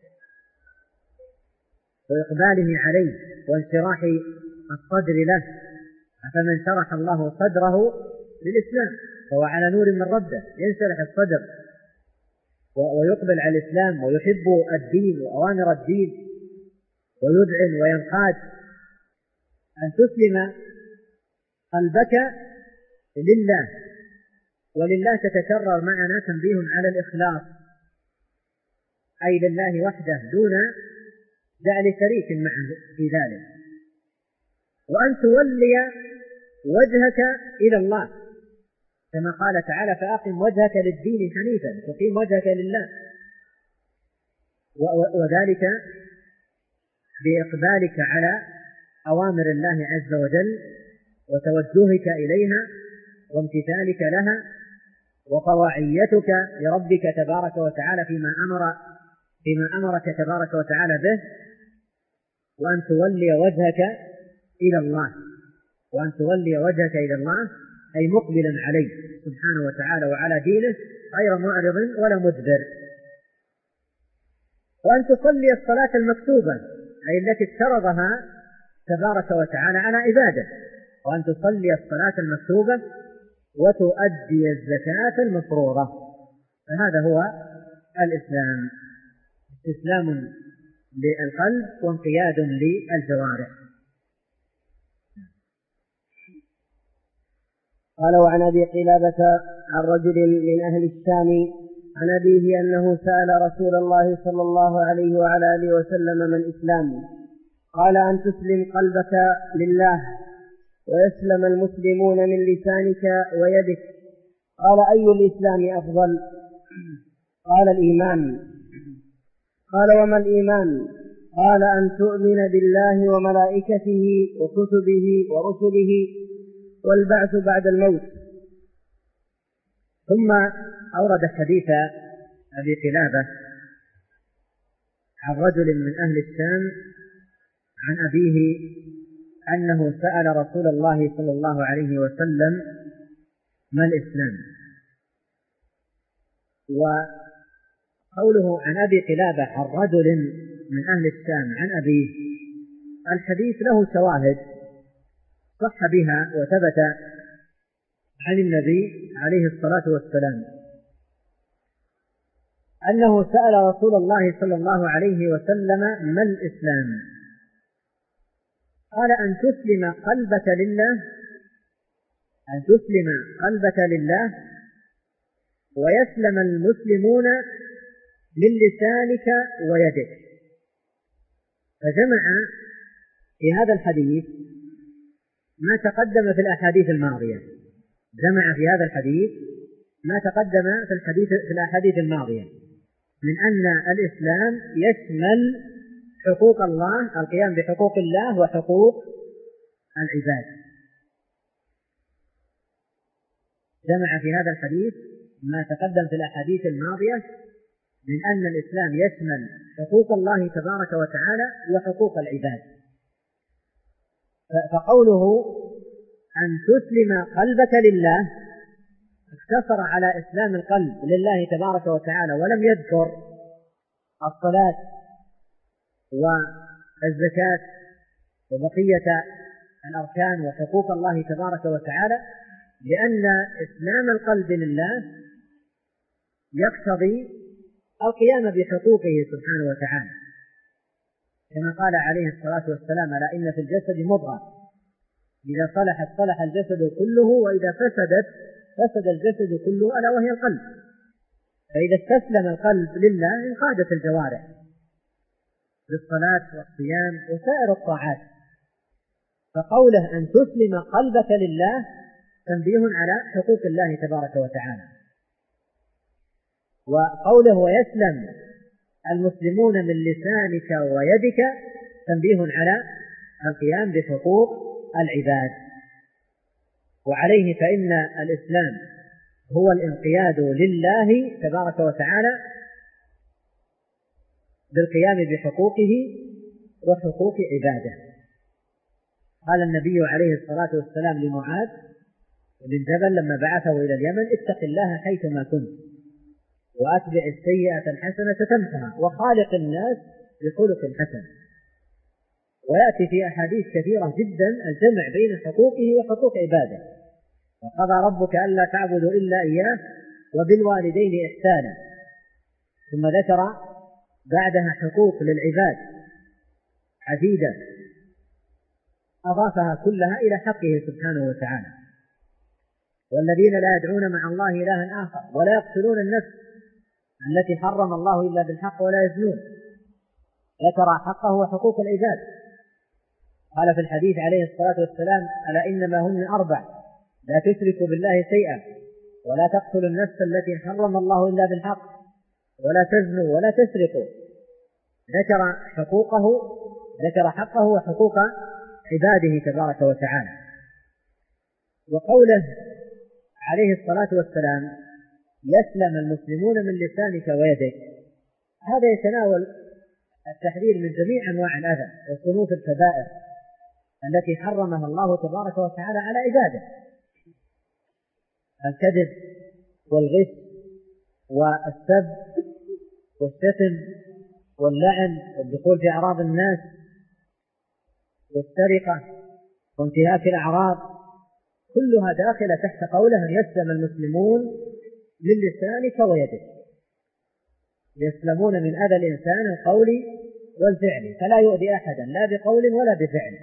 وإقباله عليه وانشراح الصدر له. فمن شرح الله صدره للإسلام فهو على نور من ربه، ينشرح الصدر ويقبل على الإسلام ويحب الدين وأوامر الدين ويذعن وينقاد. أن تسلم قلبك لله، ولله تتكرر معنا تنبيه على الإخلاص، أي لله وحده دون جعل شريك معه في ذلك. وأن تولي وجهك إلى الله كما قال تعالى فأقم وجهك للدين حنيفا، تقيم وجهك لله، وذلك بإقبالك على أوامر الله عز وجل وتوجهك إليها وامتثالك لها وطواعيتك لربك تبارك وتعالى فيما أمر فيما أمرك تبارك وتعالى به. وأن تولي وجهك إلى الله، وأن تولي وجهك إلى الله أي مقبلا عليه سبحانه وتعالى وعلى دينه غير معرض ولا مدبر. وأن تصلي الصلاة المكتوبة أي التي افترضها تبارك وتعالى على عباده، وأن تصلي الصلاة المكتوبة وتؤدي الزكاة المفروضة. فهذا هو الإسلام، استسلام للقلب وانقياد للجوارح. قال: وعن أبي قلابة عن رجل من أهل الشام عن أبيه أنه سأل رسول الله صلى الله عليه وعلى آله وسلم: ما الإسلام؟ قال: أن تسلم قلبك لله ويسلم المسلمون من لسانك ويدك. قال: أي الإسلام أفضل؟ قال: الإيمان. قال: وما الإيمان؟ قال: أن تؤمن بالله وملائكته وكتبه ورسله والبعث بعد الموت. ثم أورد حديث أبي قلابة عن رجل من أهل الشام عن أبيه أنه سأل رسول الله صلى الله عليه وسلم: ما الإسلام؟ وقوله عن أبي قلابة عن رجل من أهل الشام عن أبيه، الحديث له شواهد صح بها وثبت عن النبي عليه الصلاة والسلام أنه سأل رسول الله صلى الله عليه وسلم: ما الإسلام؟ قال: أن تسلم قلبك لله أن تسلم قلبك لله ويسلم المسلمون من لسانك ويدك. فجمع في هذا الحديث ما تقدم في الأحاديث الماضية جمع في هذا الحديث ما تقدم في الحديث في الأحاديث الماضية من أن الإسلام يشمل حقوق الله، القيام بحقوق الله وحقوق العباد. جمع في هذا الحديث ما تقدم في الأحاديث الماضية من أن الإسلام يشمل حقوق الله تبارك وتعالى وحقوق العباد. فقوله أن تسلم قلبك لله اقتصر على إسلام القلب لله تبارك وتعالى، ولم يذكر الصلاة والزكاة وبقية الأركان وحقوق الله تبارك وتعالى، لأن إسلام القلب لله يقتضي القيام بحقوقه سبحانه وتعالى، كما قال عليه الصلاة والسلام: ألا إن في الجسد مضغة إذا صلحت صلح الجسد كله وإذا فسدت فسد الجسد كله ألا وهي القلب. فإذا استسلم القلب لله انقادت الجوارح بالصلاة والصيام وسائر الطاعات. فقوله أن تسلم قلبك لله تنبيه على حقوق الله تبارك وتعالى. وقوله ويسلم المسلمون من لسانك ويدك تنبيه على القيام بحقوق العباد. وعليه فإن الإسلام هو الانقياد لله تبارك وتعالى بالقيام بحقوقه وحقوق عباده. قال النبي عليه الصلاة والسلام لمعاذ بن جبل لما بعثه إلى اليمن: اتق الله حيثما كنت وأتبع السيئة الحسنة تمحها وخالق الناس بخلق حسن. ويأتي في أحاديث كثيرة جدا الجمع بين حقوقه وحقوق عباده: وقضى ربك ألا تعبدوا إلا إياه وبالوالدين إحسانا. ثم ذكر بعدها حقوق للعباد عديدة أضافها كلها إلى حقه سبحانه وتعالى: والذين لا يدعون مع الله إلها آخر ولا يقتلون النفس التي حرم الله إلا بالحق ولا يزنون. ذكر حقه وحقوق العباد. قال في الحديث عليه الصلاة والسلام: ألا إنما هن أربع: لا تشركوا بالله شيئا، ولا تقتلوا النفس التي حرم الله إلا بالحق، ولا تزنوا، ولا تسرقوا. ذكر حقوقه ذكر حقه وحقوق عباده تبارك وتعالى. وقوله عليه الصلاة والسلام: يسلم المسلمون من لسانك ويدك، هذا يتناول التحذير من جميع أنواع الأذى وصنوف الكبائر التي حرمها الله تبارك وتعالى على عباده: الكذب والغش والسب والشتم واللعن والدخول في أعراض الناس والسرقة وانتهاك الأعراض، كلها داخلة تحت قوله أن يسلم المسلمون من لسانك ويدك. يسلمون من أذى الإنسان القولي والفعل، فلا يؤذي أحدا لا بقول ولا بفعل.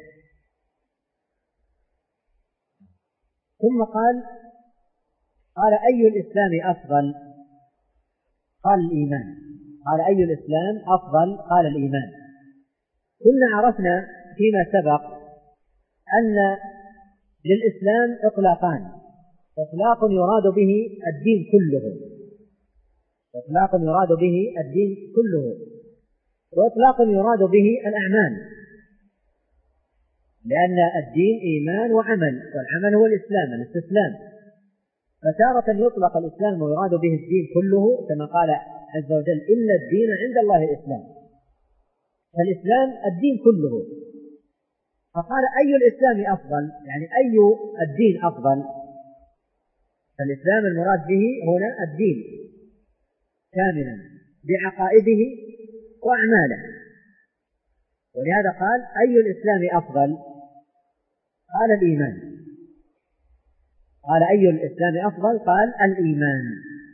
ثم قال قال أي الإسلام أفضل؟ قال الإيمان. قال أي الإسلام أفضل؟ قال الإيمان. كنا عرفنا فيما سبق أن للإسلام إطلاقان: إطلاق يراد به الدين كله، إطلاق يراد به الدين كله، وإطلاق يراد به الأعمال، لأن الدين إيمان وعمل، والعمل هو الإسلام، الاستسلام. فتارة يطلق الإسلام ويراد به الدين كله، كما قال عز وجل: إن الدين عند الله الإسلام. فالإسلام الدين كله. فقال أي الإسلام أفضل؟ يعني أي الدين أفضل؟ فالإسلام المراد به هنا الدين كاملا بعقائده وأعماله. ولهذا قال أي الإسلام أفضل؟ قال الإيمان. قال أي الإسلام أفضل؟ قال الإيمان.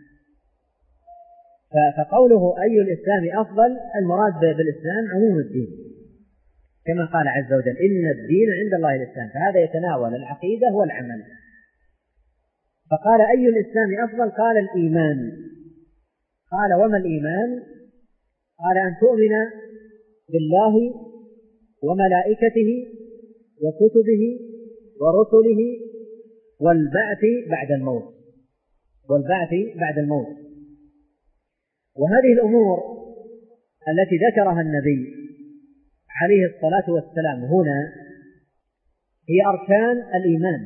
فقوله أي الإسلام أفضل المراد بالإسلام عموم الدين، كما قال عز وجل: إن الدين عند الله الإسلام. فهذا يتناول العقيدة والعمل. فقال أي الإسلام أفضل؟ قال الإيمان. قال وما الإيمان؟ قال أن تؤمن بالله وملائكته وكتبه ورسله والبعث بعد الموت والبعث بعد الموت وهذه الأمور التي ذكرها النبي عليه الصلاة والسلام هنا هي أركان الإيمان،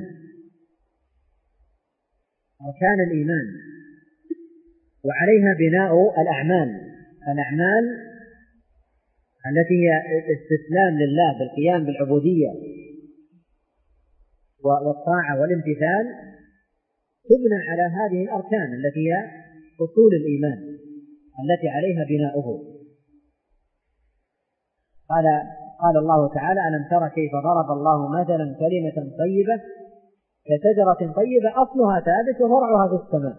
أركان الإيمان، وعليها بناء الأعمال الأعمال التي هي استسلام لله بالقيام بالعبودية والطاعة والامتثال، تبنى على هذه الأركان التي هي أصول الإيمان التي عليها بناؤه. قال قال الله تعالى: ألم تر كيف ضرب الله مثلا كلمة طيبة كشجرة طيبة أصلها ثابت وفرعها في السماء.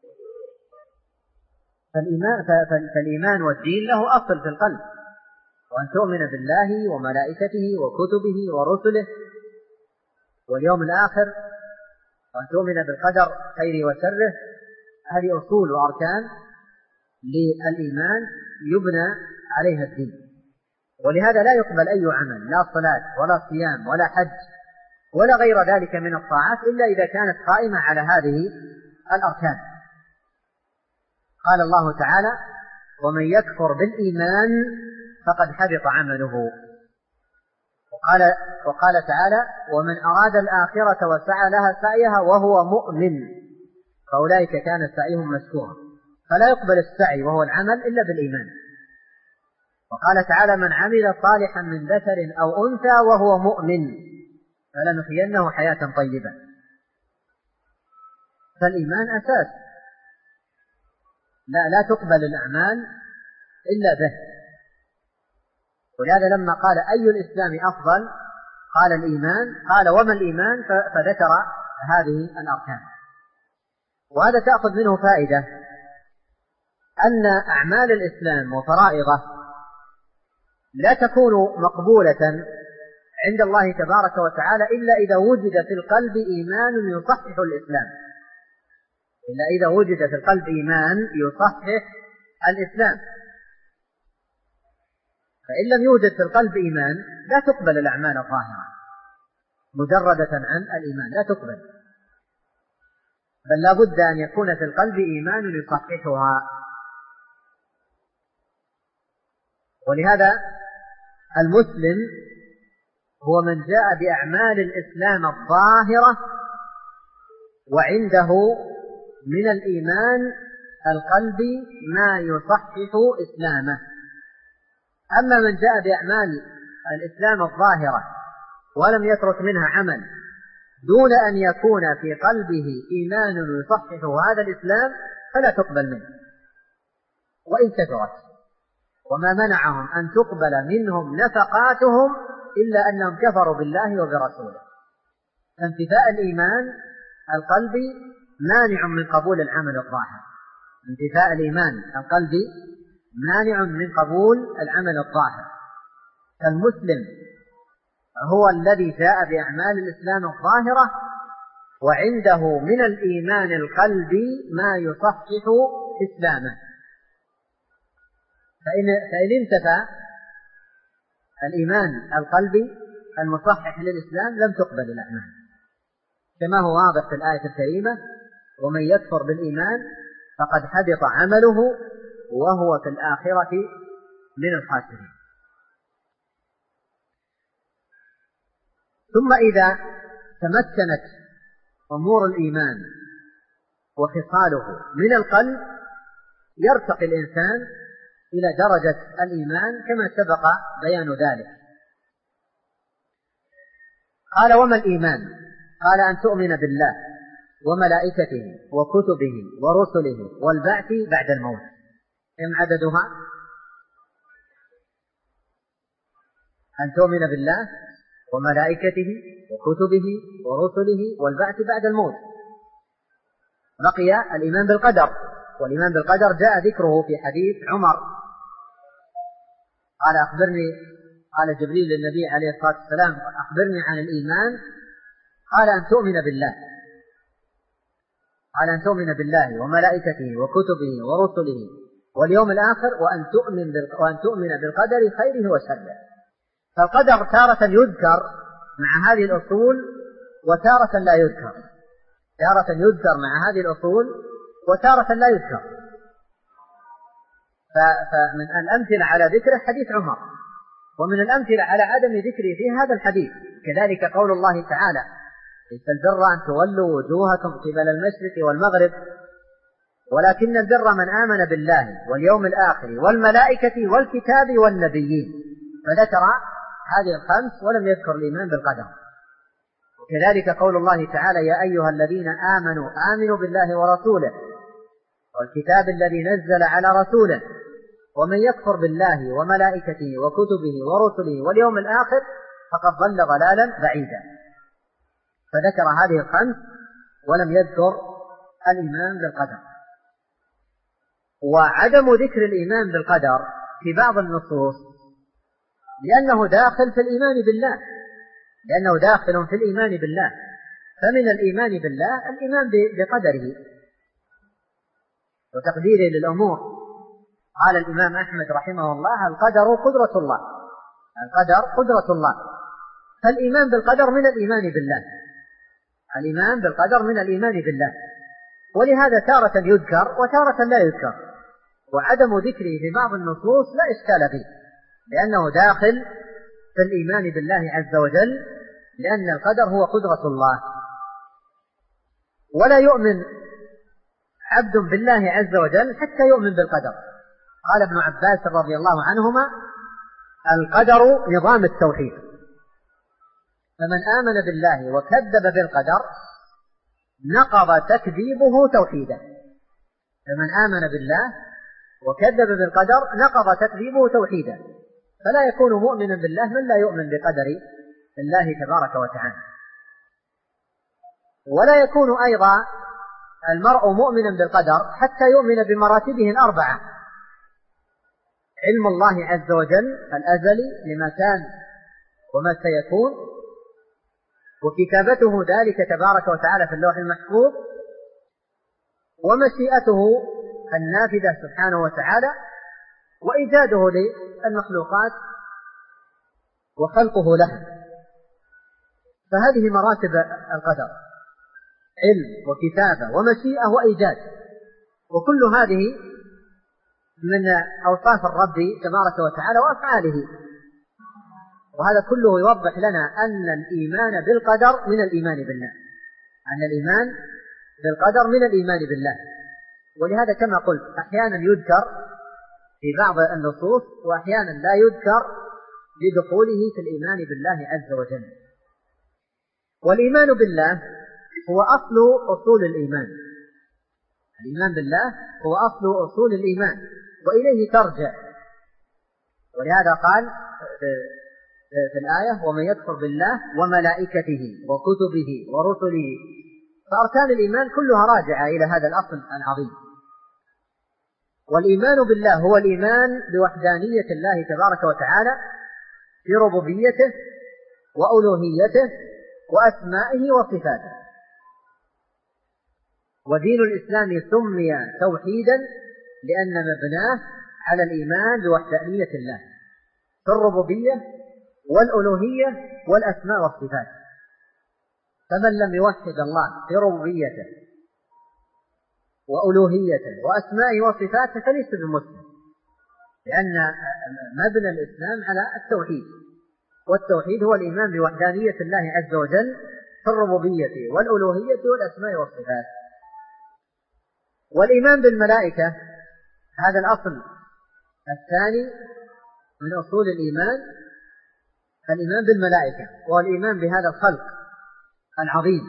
فالإيمان, فالإيمان والدين له أصل في القلب، وأن تؤمن بالله وملائكته وكتبه ورسله واليوم الآخر، وأن تؤمن بالقدر خيره وشره. هذه أصول وأركان للإيمان يبنى عليها الدين. ولهذا لا يقبل أي عمل، لا صلاة ولا صيام ولا حج ولا غير ذلك من الطاعات إلا إذا كانت قائمة على هذه الأركان. قال الله تعالى: ومن يكفر بالإيمان فقد حبط عمله. وقال, وقال تعالى: ومن أراد الآخرة وسعى لها سعيها وهو مؤمن فأولئك كان سعيهم مشكورا. فلا يقبل السعي وهو العمل إلا بالإيمان. وقال تعالى: من عمل صالحا من ذكر أو أنثى وهو مؤمن فلنحيينه حياة طيبة. فالإيمان أساس، لا, لا تقبل الأعمال إلا به. ولهذا لما قال أي الإسلام أفضل قال الإيمان. قال وما الإيمان؟ فذكر هذه الأركان. وهذا تأخذ منه فائدة أن أعمال الإسلام وفرائضه لا تكون مقبولة عند الله تبارك وتعالى إلا إذا وجد في القلب إيمان يصحح الإسلام، إلا إذا وجد في القلب إيمان يصحح الإسلام. فإن لم يوجد في القلب إيمان لا تقبل الأعمال الظاهرة مجردة عن الإيمان، لا تقبل، بل لا بد أن يكون في القلب إيمان يصححها. ولهذا المسلم هو من جاء بأعمال الإسلام الظاهرة وعنده من الإيمان القلبي ما يصحح إسلامه. أما من جاء بأعمال الإسلام الظاهرة ولم يترك منها عمل دون أن يكون في قلبه إيمان يصحح هذا الإسلام فلا تقبل منه وإن كثرت. وما منعهم أن تقبل منهم نفقاتهم إلا أنهم كفروا بالله وبرسوله. فانتفاء الإيمان القلبي مانع من قبول العمل الظاهر، انتفاء الإيمان القلبي مانع من قبول العمل الظاهر. فالمسلم هو الذي جاء بأعمال الإسلام الظاهرة وعنده من الإيمان القلبي ما يصحح إسلامه. فإن, فإن انتفى الإيمان القلبي المصحح للإسلام لم تقبل الأعمال، كما هو واضح في الآية الكريمة: ومن يكفر بالإيمان فقد حبط عمله وهو في الآخرة من الخاسرين. ثم إذا تمكنت أمور الإيمان وخصاله من القلب يرتقي الإنسان إلى درجة الإيمان كما سبق بيان ذلك. قال: وما الإيمان؟ قال: أن تؤمن بالله وملائكته وكتبه ورسله والبعث بعد الموت. كم عددها؟ أن تؤمن بالله وملائكته وكتبه ورسله والبعث بعد الموت. بقي الإيمان بالقدر، والإيمان بالقدر جاء ذكره في حديث عمر قال: أخبرني، قال جبريل للنبي عليه الصلاة والسلام: أخبرني عن الإيمان. قال: أن تؤمن بالله قال أن تؤمن بالله وملائكته وكتبه ورسله واليوم الآخر وأن تؤمن وأن تؤمن بالقدر خيره وشره. فالقدر تارة يذكر مع هذه الأصول وتارة لا يذكر، تارة يذكر مع هذه الأصول وتارة لا يذكر. فمن الأمثلة على ذكره حديث عمر، ومن الأمثلة على عدم ذكره في هذا الحديث كذلك قول الله تعالى: ليس البر أن تولوا وجوهكم قبل المشرق والمغرب ولكن البر من آمن بالله واليوم الآخر والملائكة والكتاب والنبيين. فذكر هذه الخمس ولم يذكر الإيمان بالقدر. وكذلك قول الله تعالى: يا أيها الذين آمنوا آمنوا بالله ورسوله والكتاب الذي نزل على رسوله ومن يكفر بالله وملائكته وكتبه ورسله واليوم الآخر فقد ضل ضلالا بعيدا. فذكر هذه الخمس ولم يذكر الإيمان بالقدر. وعدم ذكر الإيمان بالقدر في بعض النصوص لأنه داخل في الإيمان بالله، لأنه داخل في الإيمان بالله. فمن الإيمان بالله الإيمان بقدره وتقديره للأمور. قال الإمام أحمد رحمه الله: القدر قدرة الله، القدر قدرة الله. فالإيمان بالقدر من الإيمان بالله، الإيمان بالقدر من الإيمان بالله. ولهذا تارة يذكر وتارة لا يذكر، وعدم ذكره في بعض النصوص لا إشكال فيه لأنه داخل في الإيمان بالله عز وجل، لأن القدر هو قدرة الله. ولا يؤمن عبد بالله عز وجل حتى يؤمن بالقدر. قال ابن عباس رضي الله عنهما: القدر نظام التوحيد، فمن آمن بالله وكذب بالقدر نقض تكذيبه توحيدا. فمن آمن بالله وكذب بالقدر نقض تكذيبه توحيدا. فلا يكون مؤمنا بالله من لا يؤمن بقدر الله تبارك وتعالى. ولا يكون أيضا المرء مؤمنا بالقدر حتى يؤمن بمراتبه الأربعة: علم الله عز وجل الأزلي لما كان وما سيكون، وكتابته ذلك تبارك وتعالى في اللوح المحفوظ، ومشيئته النافذة سبحانه وتعالى، وإيجاده للمخلوقات وخلقه لها. فهذه مراتب القدر: علم وكتابة ومشيئة وإيجاد. وكل هذه من أوصاف الرب تبارك وتعالى وأفعاله. وهذا كله يوضح لنا أن الإيمان بالقدر من الإيمان بالله، أن الإيمان بالقدر من الإيمان بالله. ولهذا كما قلت أحيانا يذكر في بعض النصوص وأحيانا لا يذكر لدخوله في الإيمان بالله عز وجل. والإيمان بالله هو أصل أصول الإيمان، الإيمان بالله هو أصل أصول الإيمان وإليه ترجع. ولهذا قال في الآية: ومن يكفر بالله وملائكته وكتبه ورسله. فأركان الإيمان كلها راجعة إلى هذا الأصل العظيم. والإيمان بالله هو الإيمان بوحدانية الله تبارك وتعالى في ربوبيته وألوهيته وأسمائه وصفاته. ودين الإسلام سمي توحيدا لأن مبناه على الإيمان بوحدانية الله في الربوبية والألوهية والأسماء والصفات. فمن لم يوحد الله في ربوبيته وألوهيته وأسمائه وصفاته فليس بمسلم، لأن مبنى الإسلام على التوحيد، والتوحيد هو الإيمان بوحدانية الله عز وجل في الربوبية والألوهية والأسماء والصفات. والإيمان بالملائكة هذا الأصل الثاني من أصول الإيمان، الإيمان بالملائكة، والإيمان بهذا الخلق العظيم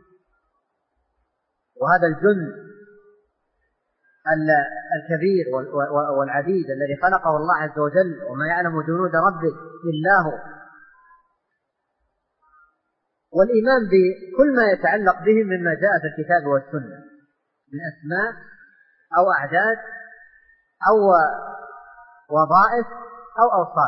وهذا الجند الكبير والعديد الذي خلقه الله عز وجل، وما يعلم جنود ربك إلا هو. والإيمان بكل ما يتعلق بهم مما جاء في الكتاب والسنة من أسماء أو أعداد أو وظائف أو أوصاف.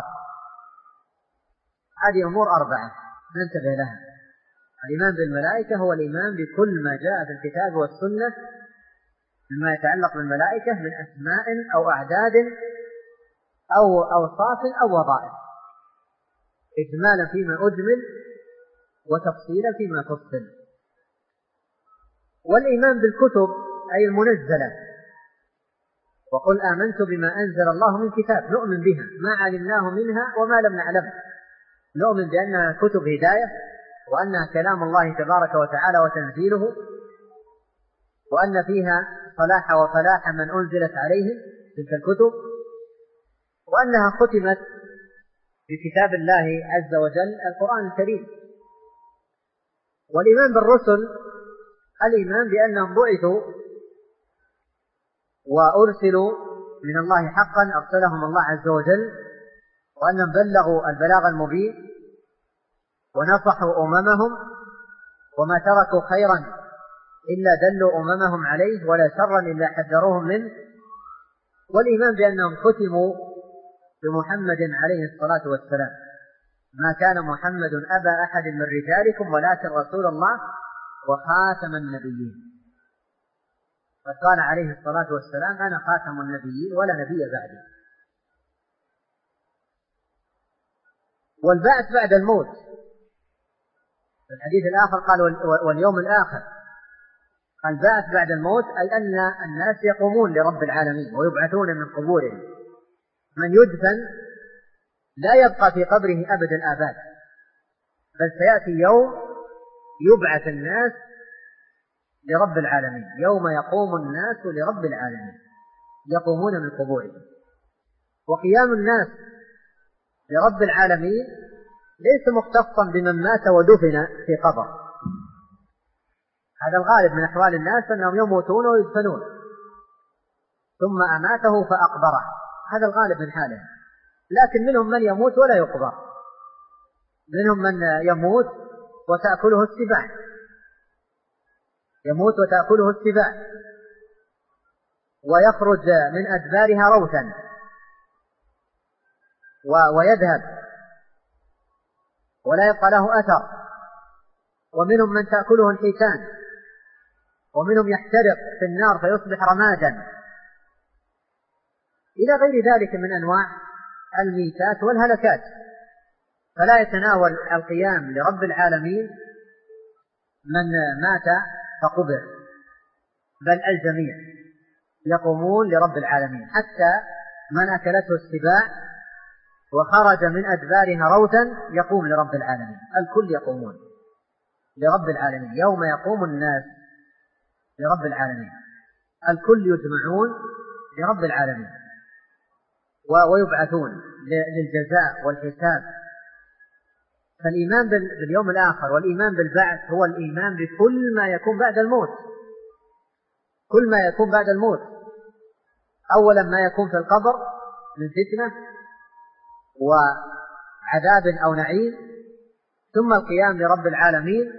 هذه أمور أربعة ننتبه لها. الإيمان بالملائكة هو الإيمان بكل ما جاء في الكتاب والسنة مما يتعلق بالملائكة من أسماء أو أعداد أو أوصاف أو وظائف، إجمالا فيما أجمل وتفصيلا فيما تفصل. والإيمان بالكتب أي المنزلة، وقل آمنت بما أنزل الله من كتاب، نؤمن بها ما علمناه منها وما لم نعلمه، نؤمن بأنها كتب هداية، وأنها كلام الله تبارك وتعالى وتنزيله، وأن فيها صلاح وفلاح من أنزلت عليهم تلك الكتب، وأنها ختمت بكتاب الله عز وجل القرآن الكريم. والإيمان بالرسل الإيمان بأنهم بعثوا وأرسلوا من الله حقا، أرسلهم الله عز وجل، وأنهم بلغوا البلاغ المبين ونصحوا أممهم، وما تركوا خيرا إلا دلوا أممهم عليه، ولا شرا إلا حذروهم منه. والإيمان بأنهم ختموا بمحمد عليه الصلاة والسلام، ما كان محمد أبا أحد من رجالكم ولكن رسول الله وخاتم النبيين. فقال عليه الصلاة والسلام أنا خاتم النبيين ولا نبي بعدي. والبعث بعد الموت، في الحديث الآخر قال واليوم الآخر. البعث بعد الموت أي أن الناس يقومون لرب العالمين ويبعثون من قبورهم. من يدفن لا يبقى في قبره أبد الآباد، بل سيأتي يوم يبعث الناس لرب العالمين، يوم يقوم الناس لرب العالمين، يقومون من قبورهم. وقيام الناس لرب العالمين ليس مختصا بمن مات ودفن في قبر، هذا الغالب من أحوال الناس أنهم يموتون ويدفنون، ثم أماته فأقبره، هذا الغالب من حاله. لكن منهم من يموت ولا يقبر، منهم من يموت وتأكله السباع، يموت وتأكله السباع ويخرج من أدبارها روثا ويذهب ولا يبقى له أثر. ومنهم من تأكله الحيتان، ومنهم يحترق في النار فيصبح رمادا، إلى غير ذلك من أنواع الميتات والهلكات. فلا يتناول القيام لرب العالمين من مات فقبر، بل الجميع يقومون لرب العالمين، حتى من أكلته السباع وخرج من أدبارها روثا يقوم لرب العالمين. الكل يقومون لرب العالمين، يوم يقوم الناس لرب العالمين الكل يجمعون لرب العالمين ويبعثون للجزاء والحساب. فالإيمان باليوم الآخر والإيمان بالبعث هو الإيمان بكل ما يكون بعد الموت، كل ما يكون بعد الموت، أولا ما يكون في القبر من فتنة وعذاب أو نعيم، ثم القيام لرب العالمين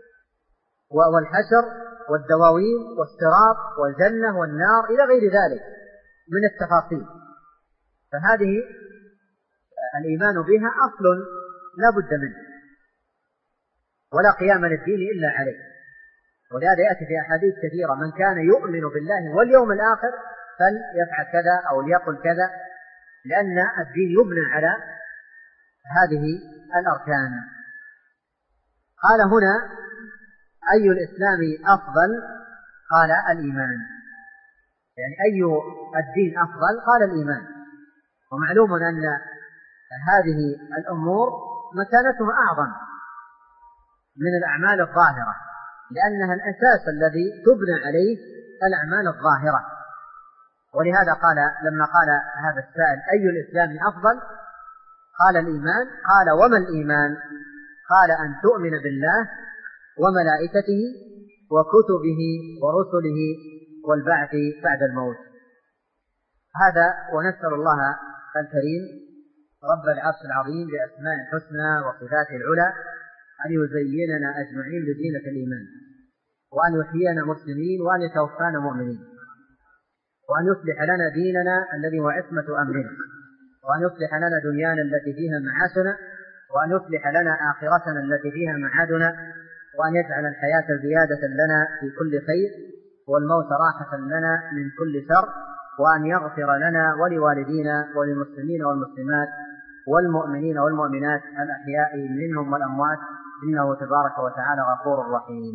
والحشر والدواوين والصراط والجنة والنار إلى غير ذلك من التفاصيل. فهذه فالإيمان بها أصل لا بد منه، ولا قيام للدين إلا عليه. ولهذا يأتي في أحاديث كثيرة: من كان يؤمن بالله واليوم الآخر فليفعل كذا أو ليقل كذا، لأن الدين يبنى على هذه الأركان. قال هنا: أي الإسلام أفضل؟ قال: الإيمان. يعني أي الدين أفضل؟ قال: الإيمان. ومعلوم أن هذه الأمور مكانتها أعظم من الأعمال الظاهرة، لأنها الأساس الذي تبنى عليه الأعمال الظاهرة. ولهذا قال لما قال هذا السائل: أي الإسلام أفضل؟ قال: الإيمان. قال: وما الإيمان؟ قال: أن تؤمن بالله وملائكته وكتبه ورسله والبعث بعد الموت. هذا، ونسأل الله الكريم رب العرش العظيم بأسماء الحسنى وصفاته العلى أن يزيننا أجمعين بزينة الإيمان، وأن يحيينا مسلمين، وأن يتوفانا مؤمنين، وأن يصلح لنا ديننا الذي هو عصمة أمرنا، وأن يصلح لنا دنيانا التي فيها معاشنا، وأن يصلح لنا آخرتنا التي فيها معادنا، وأن يجعل الحياة زيادة لنا في كل خير، والموت راحة لنا من كل شر، وأن يغفر لنا ولوالدينا وللمسلمين والمسلمات والمؤمنين والمؤمنات الأحياء منهم والأموات، إنه تبارك وتعالى غفور رحيم.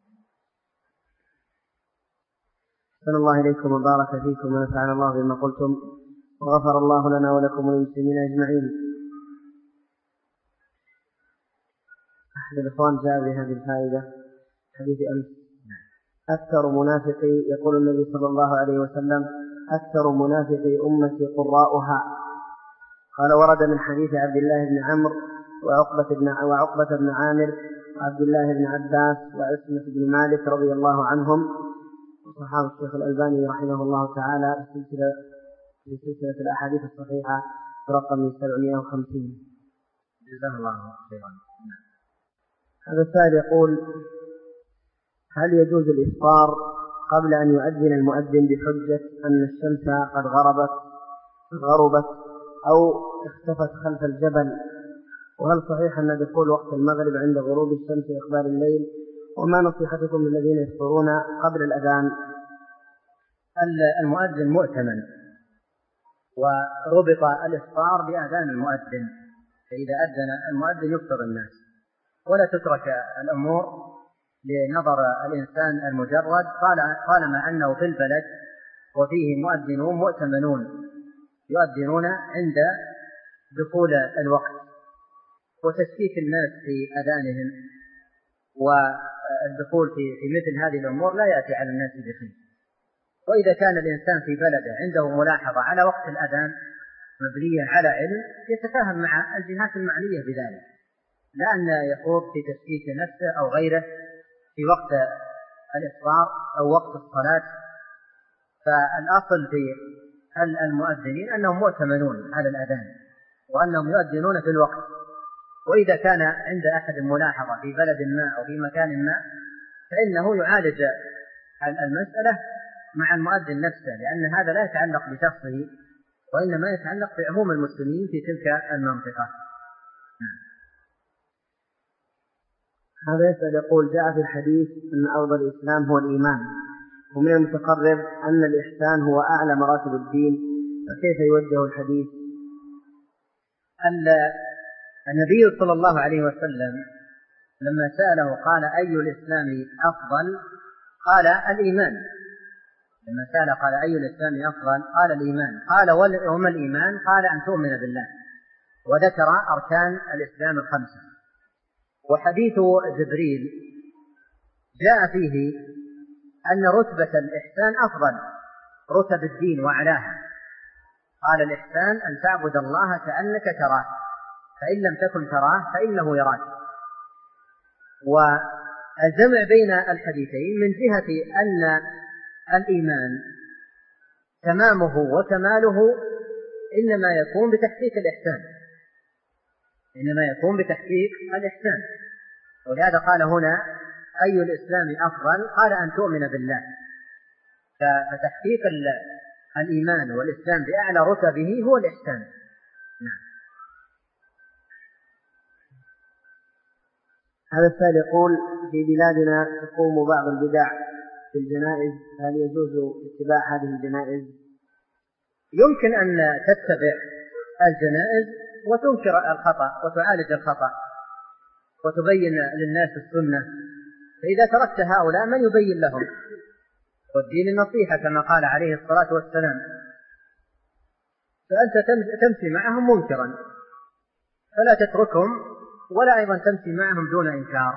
صلى الله إليكم وبارك فيكم ونفعنا الله بما قلتم، وغفر الله لنا ولكم وللمسلمين أجمعين. أحد الإخوان جاء بهذه الفائدة حديث أمس: أكثر منافقي، يقول النبي صلى الله عليه وسلم: أكثر منافقي أمتي قراؤها. قال: ورد من حديث عبد الله بن عمرو وعقبة بن, وعقبة بن عامر وعبد الله بن عباس وعصمة بن مالك رضي الله عنهم، وصحابة الشيخ الألباني رحمه الله تعالى في سلسلة, في سلسلة الأحاديث الصحيحة برقم سبعمائة وخمسين. جزاه الله خيرا. هذا السائل يقول: هل يجوز الإفطار قبل أن يؤذن المؤذن بحجة أن الشمس قد غربت غربت أو اختفت خلف الجبل؟ وهل صحيح أن دخول وقت المغرب عند غروب الشمس إقبال الليل؟ وما نصيحتكم للذين يفطرون قبل الأذان؟ المؤذن مؤتمن، وربط الإفطار بأذان المؤذن، فإذا أذن المؤذن يفطر الناس، ولا تترك الأمور لنظر الإنسان المجرد طالما أنه في البلد وفيه مؤذنون مؤتمنون يؤذنون عند دخول الوقت، وتشكيك الناس في أذانهم والدخول في مثل هذه الأمور لا يأتي على الناس بخير. وإذا كان الإنسان في بلده عنده ملاحظة على وقت الأذان مبنية على علم، يتفاهم مع الجهات المعنية بذلك، لا أن يخوض في تشكيك نفسه أو غيره في وقت الإفطار أو وقت الصلاة. فالأصل في المؤذنين أنهم مؤتمنون على الأذان، وأنهم يؤذنون في الوقت. وإذا كان عند أحد ملاحظة في بلد ما أو في مكان ما، فإنه يعالج المسألة مع المؤذن نفسه، لأن هذا لا يتعلق بشخصه، وإنما يتعلق بعموم المسلمين في تلك المنطقة. هذا يسأل يقول: جاء في الحديث أن أفضل الإسلام هو الإيمان، ومن المتقرر أن الإحسان هو أعلى مراتب الدين، فكيف يوجه الحديث؟ النبي صلى الله عليه وسلم لما سأله قال: أي الإسلام أفضل؟ قال: الإيمان. لما سأل قال: أي الإسلام أفضل؟ قال: الإيمان. قال: وما الإيمان؟ قال: أن تؤمن بالله، وذكر أركان الإسلام الخمسة. وحديث جبريل جاء فيه أن رتبة الإحسان أفضل رتب الدين وعلاها. قال: الإحسان أن تعبد الله كأنك تراه، فإن لم تكن تراه فإنه يراك. والجمع بين الحديثين من جهة أن الإيمان تمامه وكماله إنما يكون بتحقيق الإحسان، إنما يكون بتحقيق الإحسان. ولهذا قال هنا: أي الإسلام أفضل؟ قال: أن تؤمن بالله. فتحقيق الإيمان والإسلام بأعلى رتبه هو الإحسان. نعم. هذا السائل يقول: في بلادنا تقوم بعض البدع في الجنائز، هل يجوز اتباع هذه الجنائز؟ يمكن أن تتبع الجنائز وتنكر الخطأ وتعالج الخطأ وتبين للناس السنة، فإذا تركت هؤلاء من يبين لهم؟ والدين النصيحة كما قال عليه الصلاة والسلام، فأنت تمشي معهم منكرا فلا تتركهم، ولا أيضا تمشي معهم دون إنكار.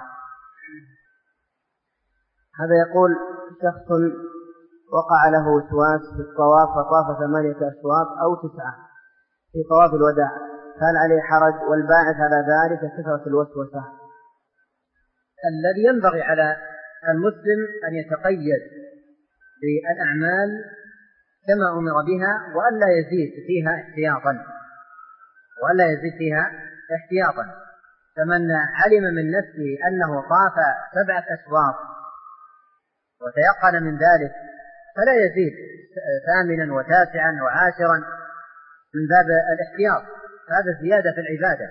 هذا يقول: شخص وقع له وسواس في الطواف فطاف ثمانية أشواط أو تسعة في طواف الوداع، هل عليه حرج؟ والباعث على ذلك كثرة الوسوسة. الذي ينبغي على المسلم أن يتقيد بالأعمال كما أمر بها، وألا يزيد فيها احتياطا وألا يزيد فيها احتياطا فمن علم من نفسه أنه طاف سبعة أشواط وتيقن من ذلك فلا يزيد ثامنا وتاسعا وعاشرا من باب الاحتياط. هذا زيادة في العبادة،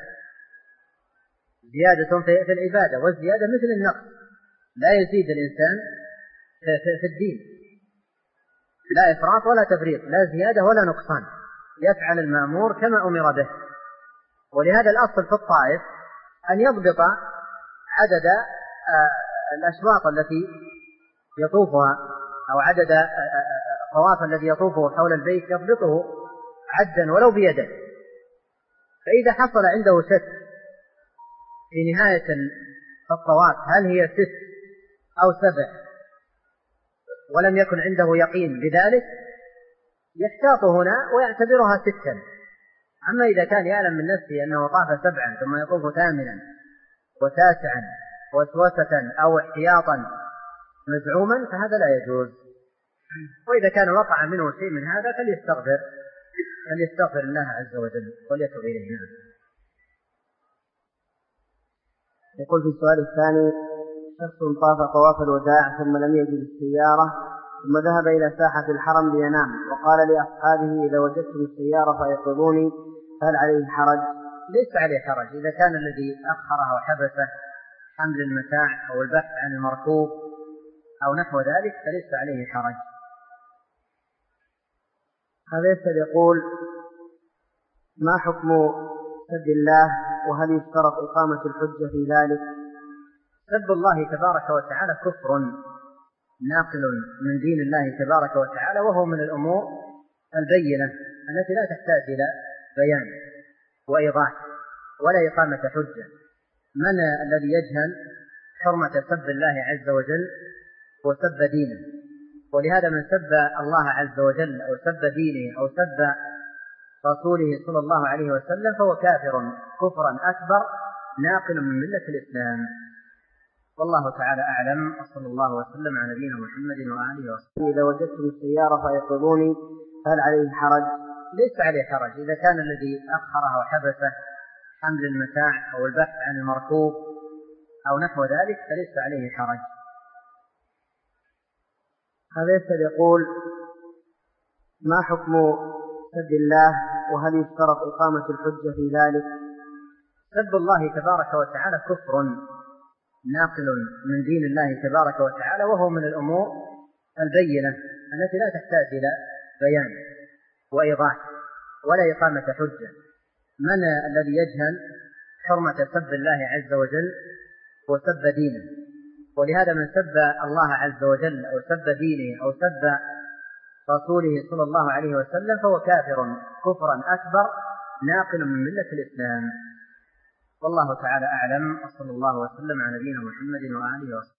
زيادة في العبادة، والزيادة مثل النقص، لا يزيد الإنسان في الدين، لا إفراط ولا تفريط، لا زيادة ولا نقصان، يفعل المأمور كما أمر به. ولهذا الأصل في الطائف أن يضبط عدد الأشواط التي يطوفها أو عدد الطواف الذي يطوفه حول البيت يضبطه عدا ولو بيده. فإذا حصل عنده شك في نهاية الطواف هل هي ست أو سبع ولم يكن عنده يقين بذلك يحتاط هنا ويعتبرها ستا. أما إذا كان يعلم من نفسه أنه طاف سبعا ثم يطوف ثامنا وتاسعا وسوسة أو احتياطا مزعوما فهذا لا يجوز. وإذا كان وقع منه شيء من هذا فليستغفر فليستغفر الله عز وجل وليتوب إليه. يقول في السؤال الثاني: شخص طاف طواف الوداع ثم لم يجد السيارة ثم ذهب إلى ساحة الحرم لينام، وقال لأصحابه: إذا وجدتم السيارة فأيقظوني، هل عليه حرج؟ ليس عليه حرج إذا كان الذي أخره وحبسه حمل المتاع أو البحث عن المركوب أو نحو ذلك فليس عليه حرج. هذا يسأل يقول: ما حكم سب الله، وهل يشترط إقامة الحجة في ذلك؟ سب الله تبارك وتعالى كفر ناقل من دين الله تبارك وتعالى، وهو من الأمور البينة التي لا تحتاج إلى بيان وإيضاح ولا إقامة حجة. من الذي يجهل حرمة سب الله عز وجل وسب دينه؟ ولهذا من سب الله عز وجل أو سب دينه أو سب رسوله صلى الله عليه وسلم فهو كافر كفرا أكبر ناقل من ملة الإسلام. والله تعالى أعلم، وصلى الله وسلم على نبينا محمد وآله وصحبه. إذا وجدتم السيارة فأيقظوني، هل عليه حرج؟ ليس عليه حرج إذا كان الذي أخره وحبسه حمل المتاع أو البحث عن المركوب أو نحو ذلك فليس عليه حرج. هذا يسأل يقول: ما حكم سب الله، وهل يشترط إقامة الحجة في ذلك؟ سب الله تبارك وتعالى كفر ناقل من دين الله تبارك وتعالى، وهو من الأمور البينة التي لا تحتاج إلى بيان وإيضاح ولا إقامة حجة. من الذي يجهل حرمة سب الله عز وجل وسب دينه؟ ولهذا من سب الله عز وجل أو سب دينه أو سب رسوله صلى الله عليه وسلم فهو كافر كفرا أكبر ناقل من ملة الإسلام. والله تعالى أعلم، وصلى الله وسلم على نبينا محمد وآله وصحبه.